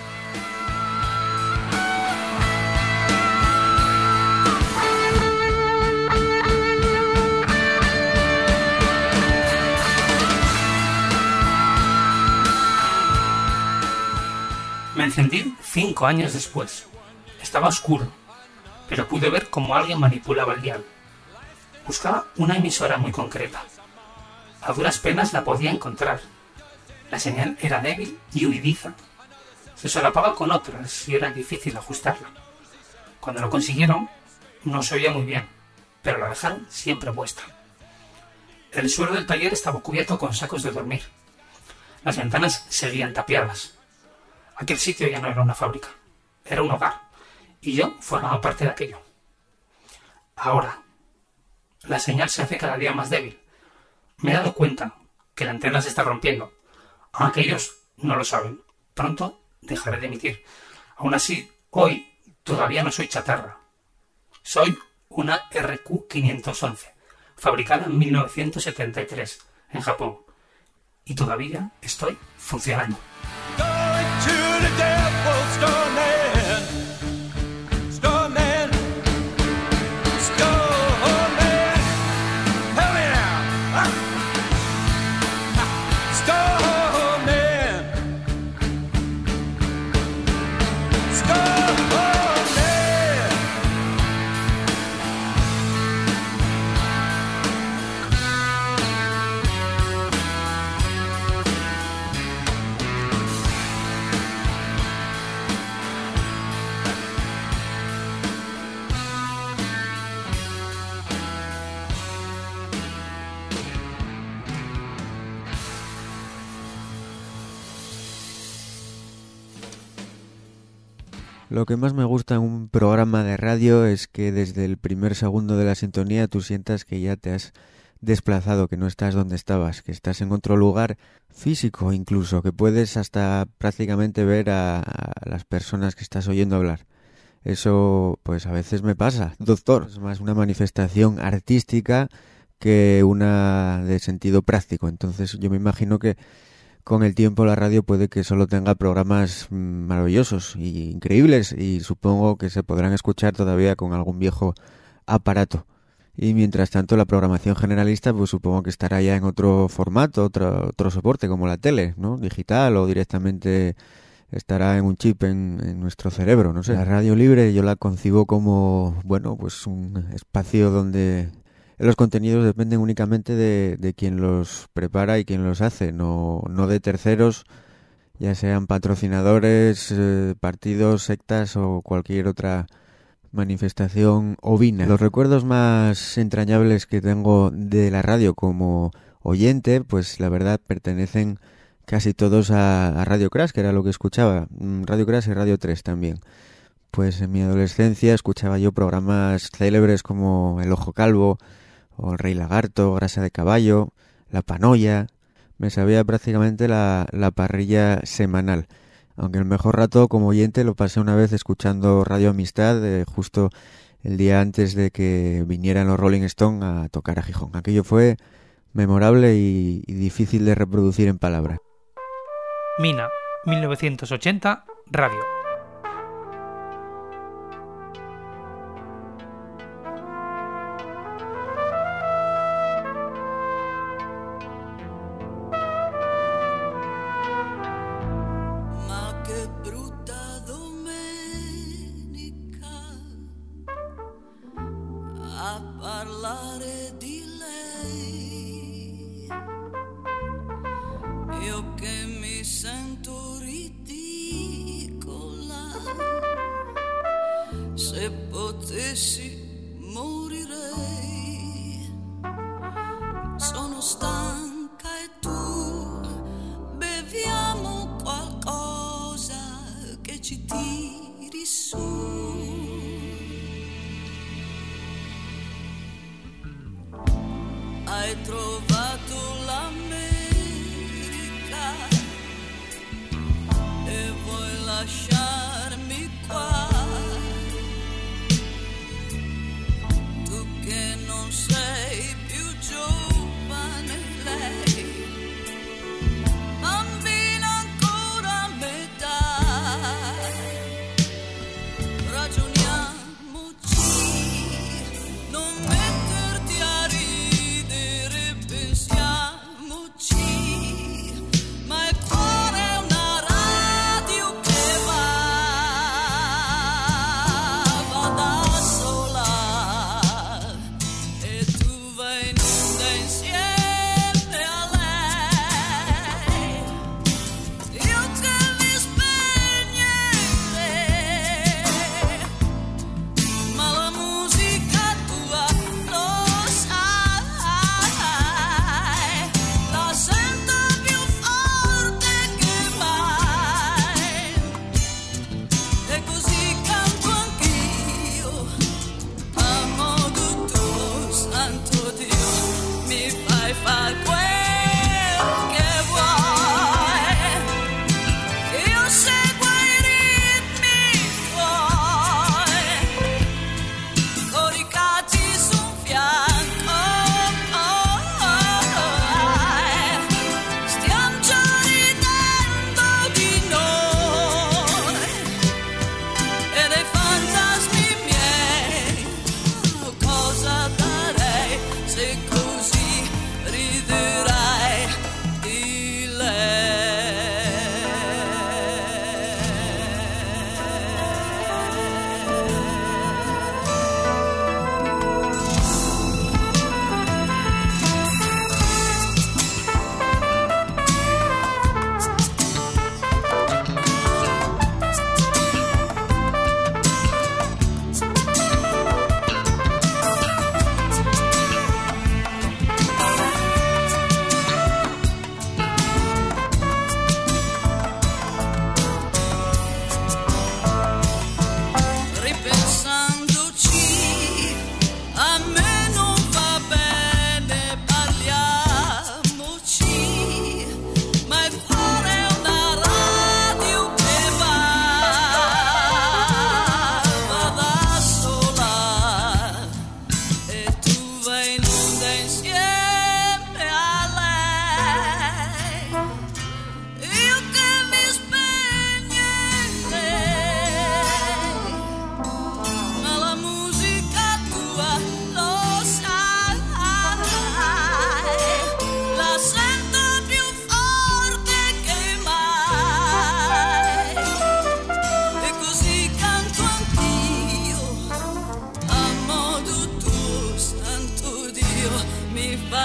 Me encendí 5 años después. Estaba oscuro, pero pude ver cómo alguien manipulaba el dial. Buscaba una emisora muy concreta. A duras penas la podía encontrar. La señal era débil y huidiza. Se solapaba con otras y era difícil ajustarla. Cuando lo consiguieron, no se oía muy bien, pero la dejaron siempre puesta. El suelo del taller estaba cubierto con sacos de dormir. Las ventanas seguían tapiadas. Aquel sitio ya no era una fábrica, era un hogar, y yo formaba parte de aquello. Ahora, la señal se hace cada día más débil. Me he dado cuenta que la antena se está rompiendo, aunque ellos no lo saben. Pronto dejaré de emitir. Aún así, hoy todavía no soy chatarra. Soy una RQ-511, fabricada en 1973 en Japón, y todavía estoy funcionando. To the devil, Starman, Starman, Starman, help me now, Starman, Starman. Lo que más me gusta en un programa de radio es que desde el primer segundo de la sintonía tú sientas que ya te has desplazado, que no estás donde estabas, que estás en otro lugar físico incluso, que puedes hasta prácticamente ver a las personas que estás oyendo hablar. Eso pues a veces me pasa, doctor. Es más una manifestación artística que una de sentido práctico. Entonces yo me imagino que con el tiempo la radio puede que solo tenga programas maravillosos e increíbles y supongo que se podrán escuchar todavía con algún viejo aparato. Y mientras tanto la programación generalista pues supongo que estará ya en otro formato, otro soporte como la tele, ¿no? Digital o directamente estará en un chip en nuestro cerebro, no sé. La radio libre yo la concibo como, bueno, pues un espacio donde los contenidos dependen únicamente de quien los prepara y quien los hace, no de terceros, ya sean patrocinadores, partidos, sectas o cualquier otra manifestación ovina. Los recuerdos más entrañables que tengo de la radio como oyente, pues la verdad pertenecen casi todos a Radio Crash, que era lo que escuchaba. Radio Crash y Radio 3 también. Pues en mi adolescencia escuchaba yo programas célebres como El Ojo Calvo, o El Rey Lagarto, Grasa de Caballo, La Panoya. Me sabía prácticamente la parrilla semanal. Aunque el mejor rato como oyente lo pasé una vez escuchando Radio Amistad, justo el día antes de que vinieran los Rolling Stones a tocar a Gijón. Aquello fue memorable y difícil de reproducir en palabras. Mina, 1980, Radio. Que no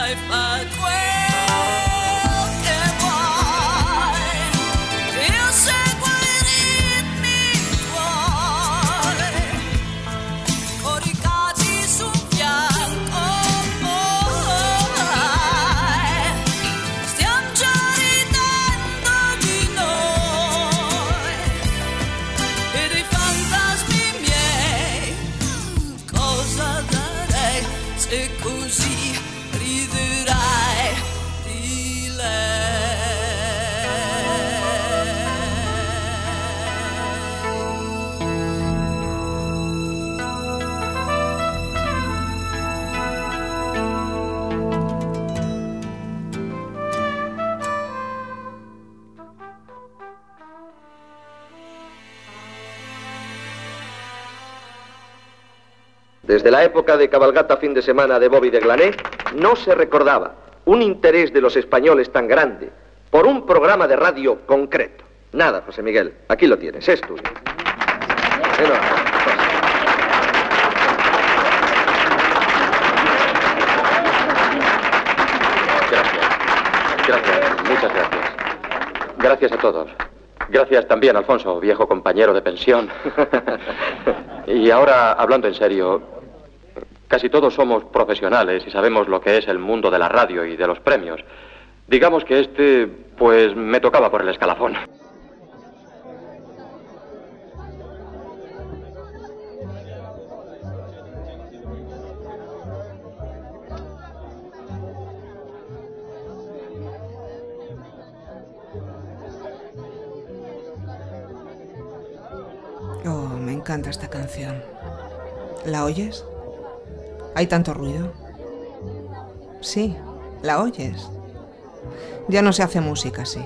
sai far quel che vuoi, io seguo i ritmi tuoi, coricati su un fianco, stiamo già ridendo di noi e dei fantasmi miei. Cosa darei se così riderai di lei? Desde la época de cabalgata fin de semana de Bobby de Glané, no se recordaba un interés de los españoles tan grande por un programa de radio concreto. Nada, José Miguel, aquí lo tienes, es tuyo. Gracias, muchas gracias. Gracias a todos. Gracias también, Alfonso, viejo compañero de pensión. Y ahora, hablando en serio, casi todos somos profesionales y sabemos lo que es el mundo de la radio y de los premios. Digamos que pues, me tocaba por el escalafón. Oh, me encanta esta canción. ¿La oyes? ¿Hay tanto ruido? Sí, ¿la oyes? Ya no se hace música así.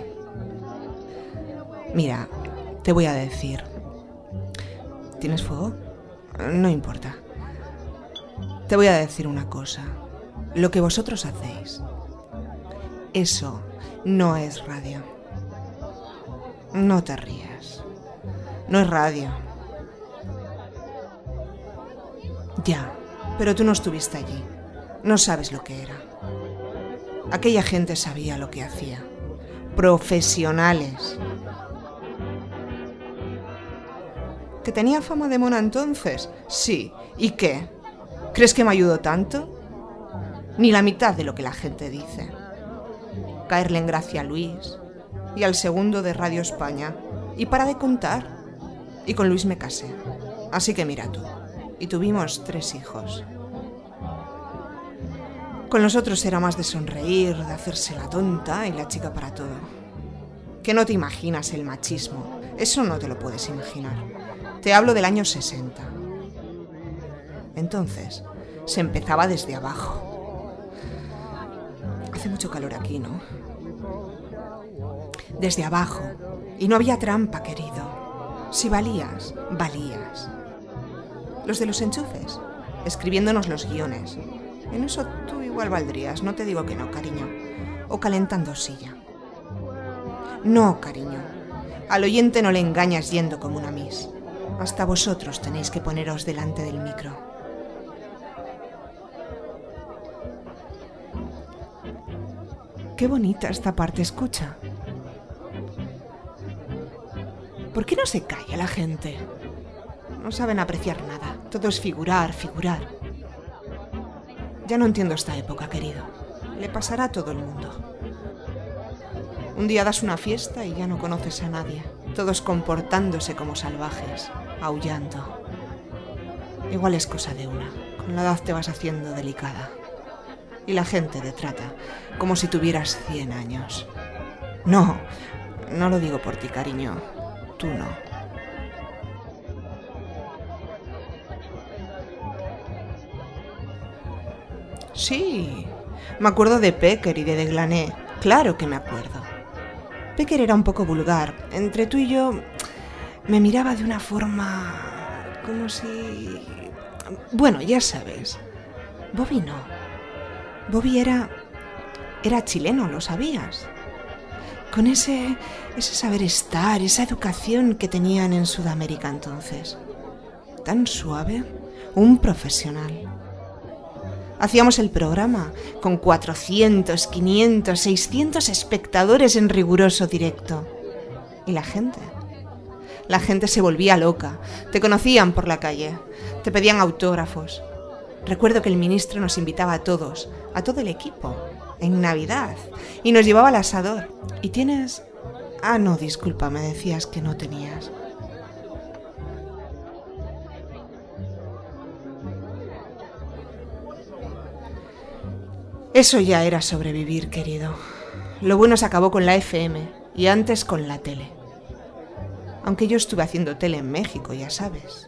Mira, te voy a decir. ¿Tienes fuego? No importa. Te voy a decir una cosa. Lo que vosotros hacéis, eso no es radio. No te rías. No es radio. Ya, pero tú no estuviste allí. No sabes lo que era. Aquella gente sabía lo que hacía. Profesionales. ¿Que tenía fama de mona entonces? Sí. ¿Y qué? ¿Crees que me ayudó tanto? Ni la mitad de lo que la gente dice. Caerle en gracia a Luis y al segundo de Radio España. Y para de contar. Y con Luis me casé. Así que mira tú. Y tuvimos 3 hijos. Con los otros era más de sonreír, de hacerse la tonta y la chica para todo. Que no te imaginas el machismo. Eso no te lo puedes imaginar. Te hablo del año 60. Entonces, se empezaba desde abajo. Hace mucho calor aquí, ¿no? Desde abajo. Y no había trampa, querido. Si valías, valías. Los de los enchufes, escribiéndonos los guiones. En eso tú igual valdrías, no te digo que no, cariño. O calentando silla. No, cariño. Al oyente no le engañas yendo como una miss. Hasta vosotros tenéis que poneros delante del micro. Qué bonita esta parte, escucha. ¿Por qué no se calla la gente? No saben apreciar nada. Todo es figurar, figurar. Ya no entiendo esta época, querido. Le pasará a todo el mundo. Un día das una fiesta y ya no conoces a nadie. Todos comportándose como salvajes, aullando. Igual es cosa de una. Con la edad te vas haciendo delicada. Y la gente te trata como si tuvieras 100 años. No, no lo digo por ti, cariño. Tú no. Sí, me acuerdo de Pecker y de Glané. Claro que me acuerdo. Pecker era un poco vulgar. Entre tú y yo me miraba de una forma como si... Bueno, ya sabes. Bobby no. Bobby era chileno, ¿lo sabías? Con ese saber estar, esa educación que tenían en Sudamérica entonces. Tan suave, un profesional. Hacíamos el programa con 400, 500, 600 espectadores en riguroso directo. Y la gente se volvía loca. Te conocían por la calle, te pedían autógrafos. Recuerdo que el ministro nos invitaba a todos, a todo el equipo, en Navidad, y nos llevaba al asador. ¿Y tienes...? Ah, no, disculpa, me decías que no tenías. Eso ya era sobrevivir, querido. Lo bueno se acabó con la FM y antes con la tele. Aunque yo estuve haciendo tele en México, ya sabes.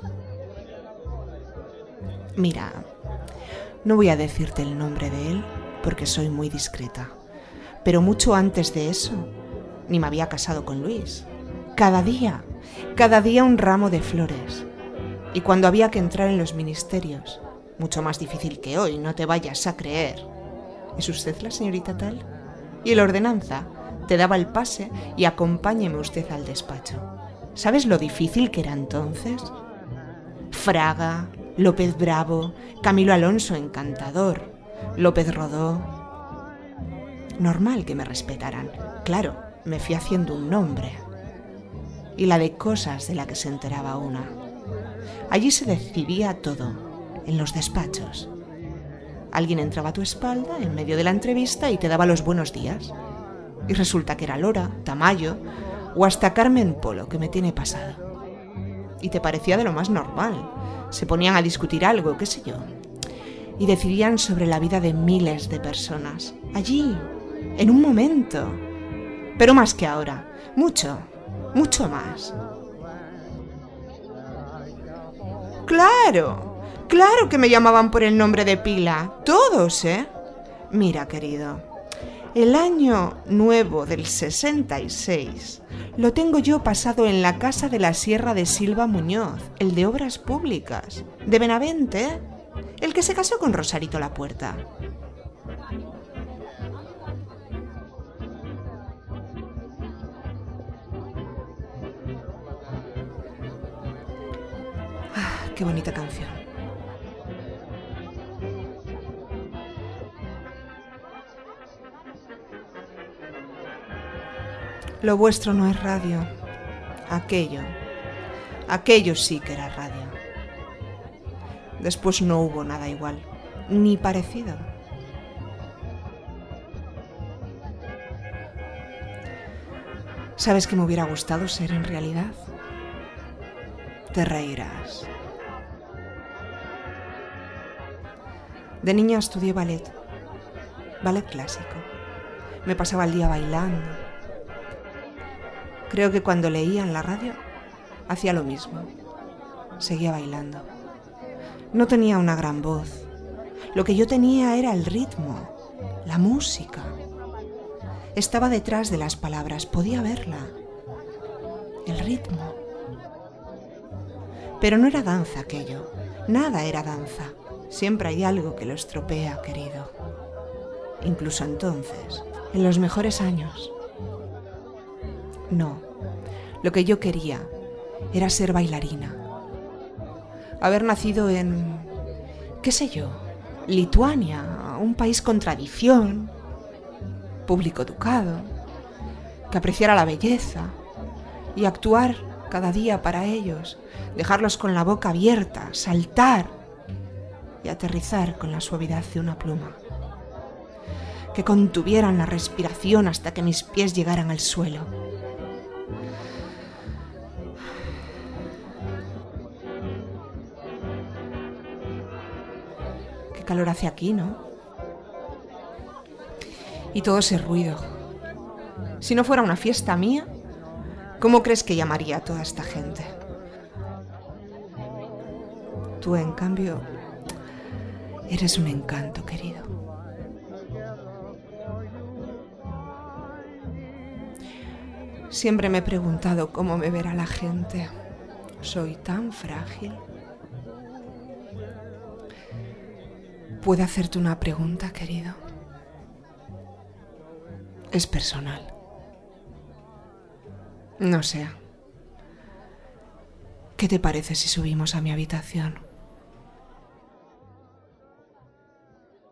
Mira, no voy a decirte el nombre de él porque soy muy discreta. Pero mucho antes de eso, ni me había casado con Luis. Cada día un ramo de flores. Y cuando había que entrar en los ministerios, mucho más difícil que hoy, no te vayas a creer. ¿Es usted la señorita tal? Y el ordenanza te daba el pase y acompáñeme usted al despacho. ¿Sabes lo difícil que era entonces? Fraga, López Bravo, Camilo Alonso encantador, López Rodó. Normal que me respetaran. Claro, me fui haciendo un nombre. Y la de cosas de la que se enteraba una. Allí se decidía todo, en los despachos. Alguien entraba a tu espalda en medio de la entrevista y te daba los buenos días. Y resulta que era Lora, Tamayo o hasta Carmen Polo, que me tiene pasado. Y te parecía de lo más normal. Se ponían a discutir algo, qué sé yo. Y decidían sobre la vida de miles de personas. Allí, en un momento. Pero más que ahora. Mucho, mucho más. ¡Claro! ¡Claro que me llamaban por el nombre de pila! Todos, ¿eh? Mira, querido, el año nuevo del 66 lo tengo yo pasado en la casa de la Sierra de Silva Muñoz, el de Obras Públicas, de Benavente, ¿eh? El que se casó con Rosarito La Puerta. Ah, qué bonita canción. Lo vuestro no es radio. Aquello sí que era radio. Después no hubo nada igual, ni parecido. ¿Sabes qué me hubiera gustado ser en realidad? Te reirás. De niña estudié ballet clásico. Me pasaba el día bailando. Creo que cuando leía en la radio hacía lo mismo. Seguía bailando. No tenía una gran voz. Lo que yo tenía era el ritmo, la música. Estaba detrás de las palabras, podía verla. El ritmo. Pero no era danza aquello. Nada era danza. Siempre hay algo que lo estropea, querido. Incluso entonces, en los mejores años. No, lo que yo quería era ser bailarina. Haber nacido en, qué sé yo, Lituania, un país con tradición, público educado, que apreciara la belleza y actuar cada día para ellos, dejarlos con la boca abierta, saltar y aterrizar con la suavidad de una pluma. Que contuvieran la respiración hasta que mis pies llegaran al suelo. Qué calor hace aquí, ¿no? Y todo ese ruido. Si no fuera una fiesta mía, ¿cómo crees que llamaría a toda esta gente? Tú, en cambio, eres un encanto, querido. Siempre me he preguntado cómo me verá la gente. Soy tan frágil. ¿Puedo hacerte una pregunta, querido? Es personal. No sé. ¿Qué te parece si subimos a mi habitación?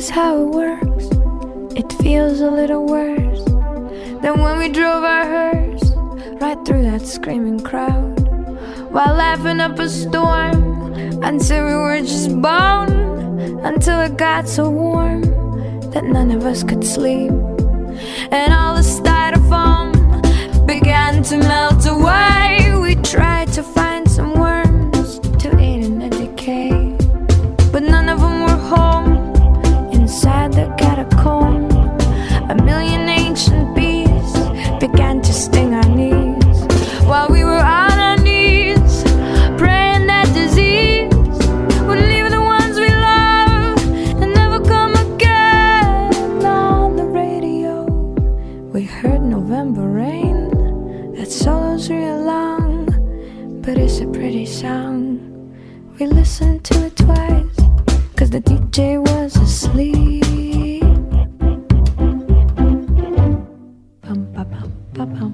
is how it works. It feels a little worse than when we drove our hearse right through that screaming crowd, while laughing up a storm until we were just bone, until it got so warm that none of us could sleep, and all the styrofoam began to melt away. We tried to find some worms to eat in the decay, but none of them were home inside the catacomb. A million ancient bees began to sting our knees, while we were on our knees praying that disease would leave the ones we love and never come again. On the radio we heard November Rain. That solo's real long, but it's a pretty song. We listened to it twice, 'cause the DJ was asleep. Bum, ba, bum, ba, bum.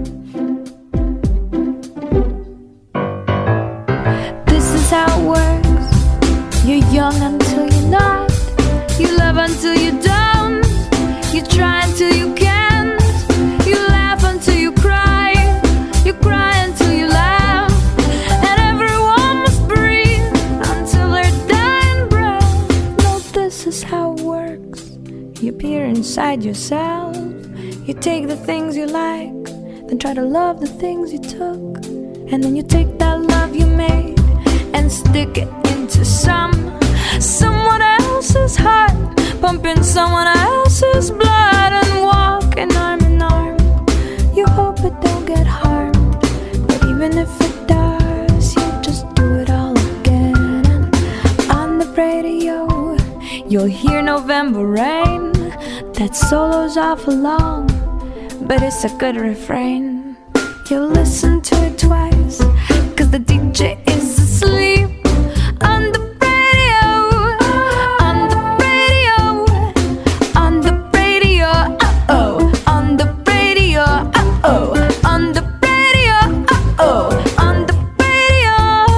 This is how it works. You're young until you're not. You love until you don't. You try until you can't. You laugh until you cry. You cry until you laugh. And everyone must breathe until their dying breath. No, this is how it works. You peer inside yourself. You take the things you like, then try to love the things you took. And then you take that love you made and stick it into someone else's heart, pumping someone else's blood, and walking arm in arm. You hope it don't get harmed, but even if it does, you just do it all again. And on the radio you'll hear November Rain. That solo's awful long, but it's a good refrain. You'll listen to it twice, 'cause the DJ is asleep. On the radio, on the radio, on the radio, uh-oh, on the radio, uh-oh, on the radio, uh-oh, on the radio.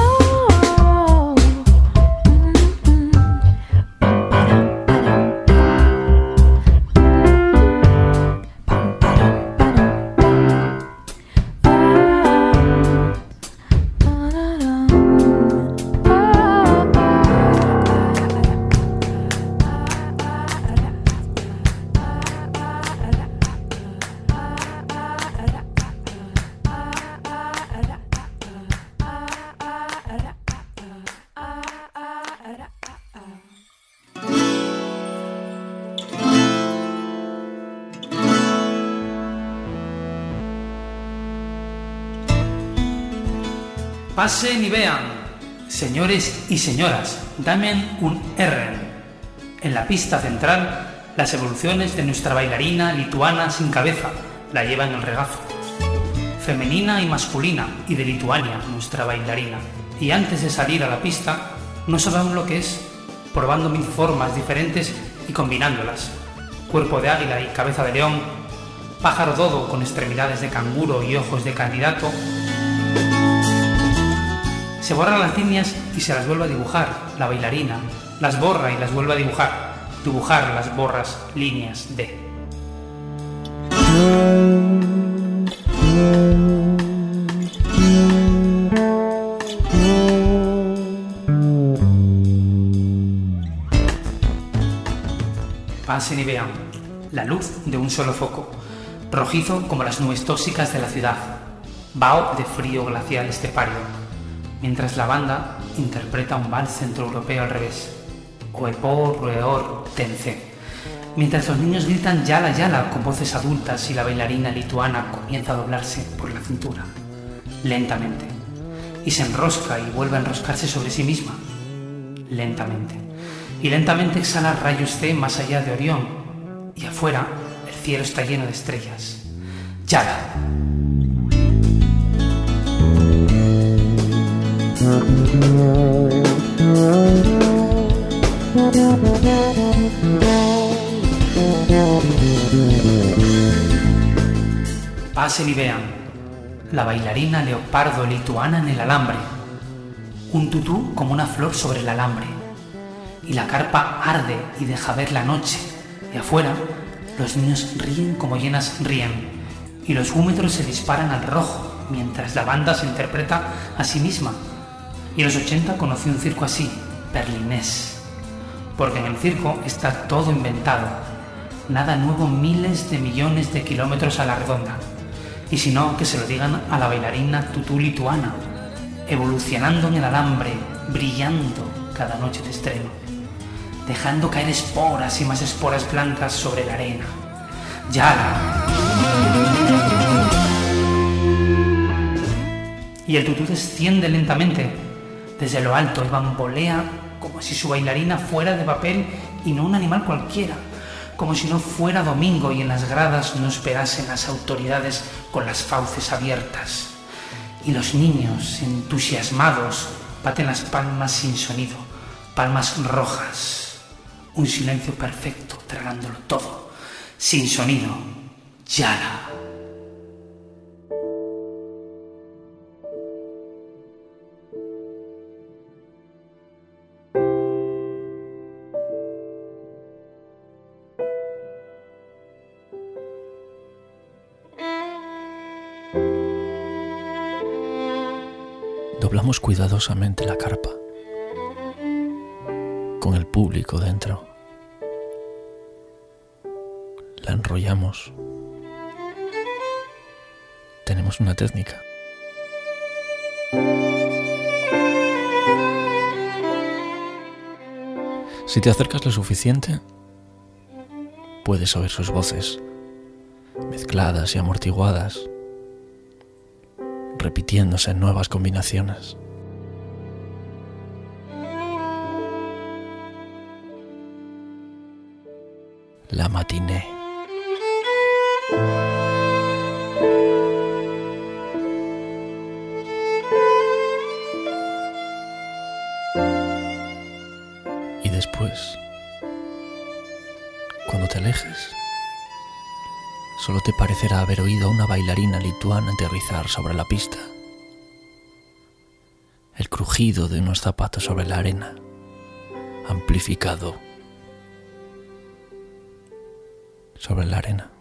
Pasen y vean, señores y señoras, damen un R. En la pista central, las evoluciones de nuestra bailarina lituana sin cabeza, la lleva en el regazo. Femenina y masculina, y de Lituania, nuestra bailarina. Y antes de salir a la pista, no sabemos lo que es, probando mil formas diferentes y combinándolas. Cuerpo de águila y cabeza de león, pájaro dodo con extremidades de canguro y ojos de candidato. Se borran las líneas y se las vuelve a dibujar, la bailarina. Las borra y las vuelve a dibujar. Dibujar las borras líneas de. Pasen y vean. La luz de un solo foco. Rojizo como las nubes tóxicas de la ciudad. Vaho de frío glacial estepario. Mientras la banda interpreta un vals centroeuropeo al revés. Oepor, rueor, tense. Mientras los niños gritan yala yala con voces adultas y la bailarina lituana comienza a doblarse por la cintura. Lentamente. Y se enrosca y vuelve a enroscarse sobre sí misma. Lentamente. Y lentamente exhala rayos C más allá de Orión. Y afuera el cielo está lleno de estrellas. Yala. Pasen y vean. La bailarina leopardo lituana en el alambre. Un tutú como una flor sobre el alambre. y la carpa arde y deja ver la noche. Y afuera, los niños ríen como hienas ríen, y los húmetros se disparan al rojo, mientras la banda se interpreta a sí misma. Y en los 80 conocí un circo así, berlinés. Porque en el circo está todo inventado. Nada nuevo miles de millones de kilómetros a la redonda. Y si no, que se lo digan a la bailarina tutú lituana, evolucionando en el alambre, brillando cada noche de estreno, dejando caer esporas y más esporas blancas sobre la arena. Yara. Y el tutú desciende lentamente. Desde lo alto y bambolea como si su bailarina fuera de papel y no un animal cualquiera. Como si no fuera domingo y en las gradas no esperasen las autoridades con las fauces abiertas. Y los niños, entusiasmados, baten las palmas sin sonido, palmas rojas. Un silencio perfecto, tragándolo todo, sin sonido. Yara. Doblamos cuidadosamente la carpa, con el público dentro. La enrollamos. Tenemos una técnica. Si te acercas lo suficiente, puedes oír sus voces, mezcladas y amortiguadas, repitiéndose en nuevas combinaciones. La matiné. Y después, cuando te alejes, solo te parecerá haber oído a una bailarina lituana aterrizar sobre la pista. El crujido de unos zapatos sobre la arena, amplificado sobre la arena.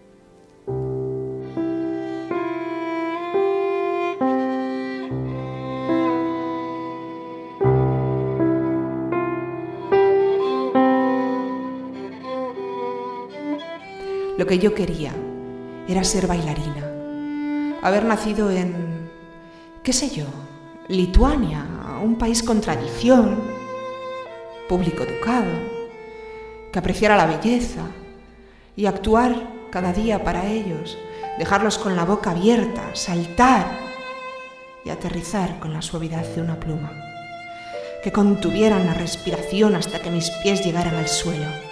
Lo que yo quería era ser bailarina, haber nacido en, qué sé yo, Lituania, un país con tradición, público educado, que apreciara la belleza y actuar cada día para ellos, dejarlos con la boca abierta, saltar y aterrizar con la suavidad de una pluma, que contuvieran la respiración hasta que mis pies llegaran al suelo.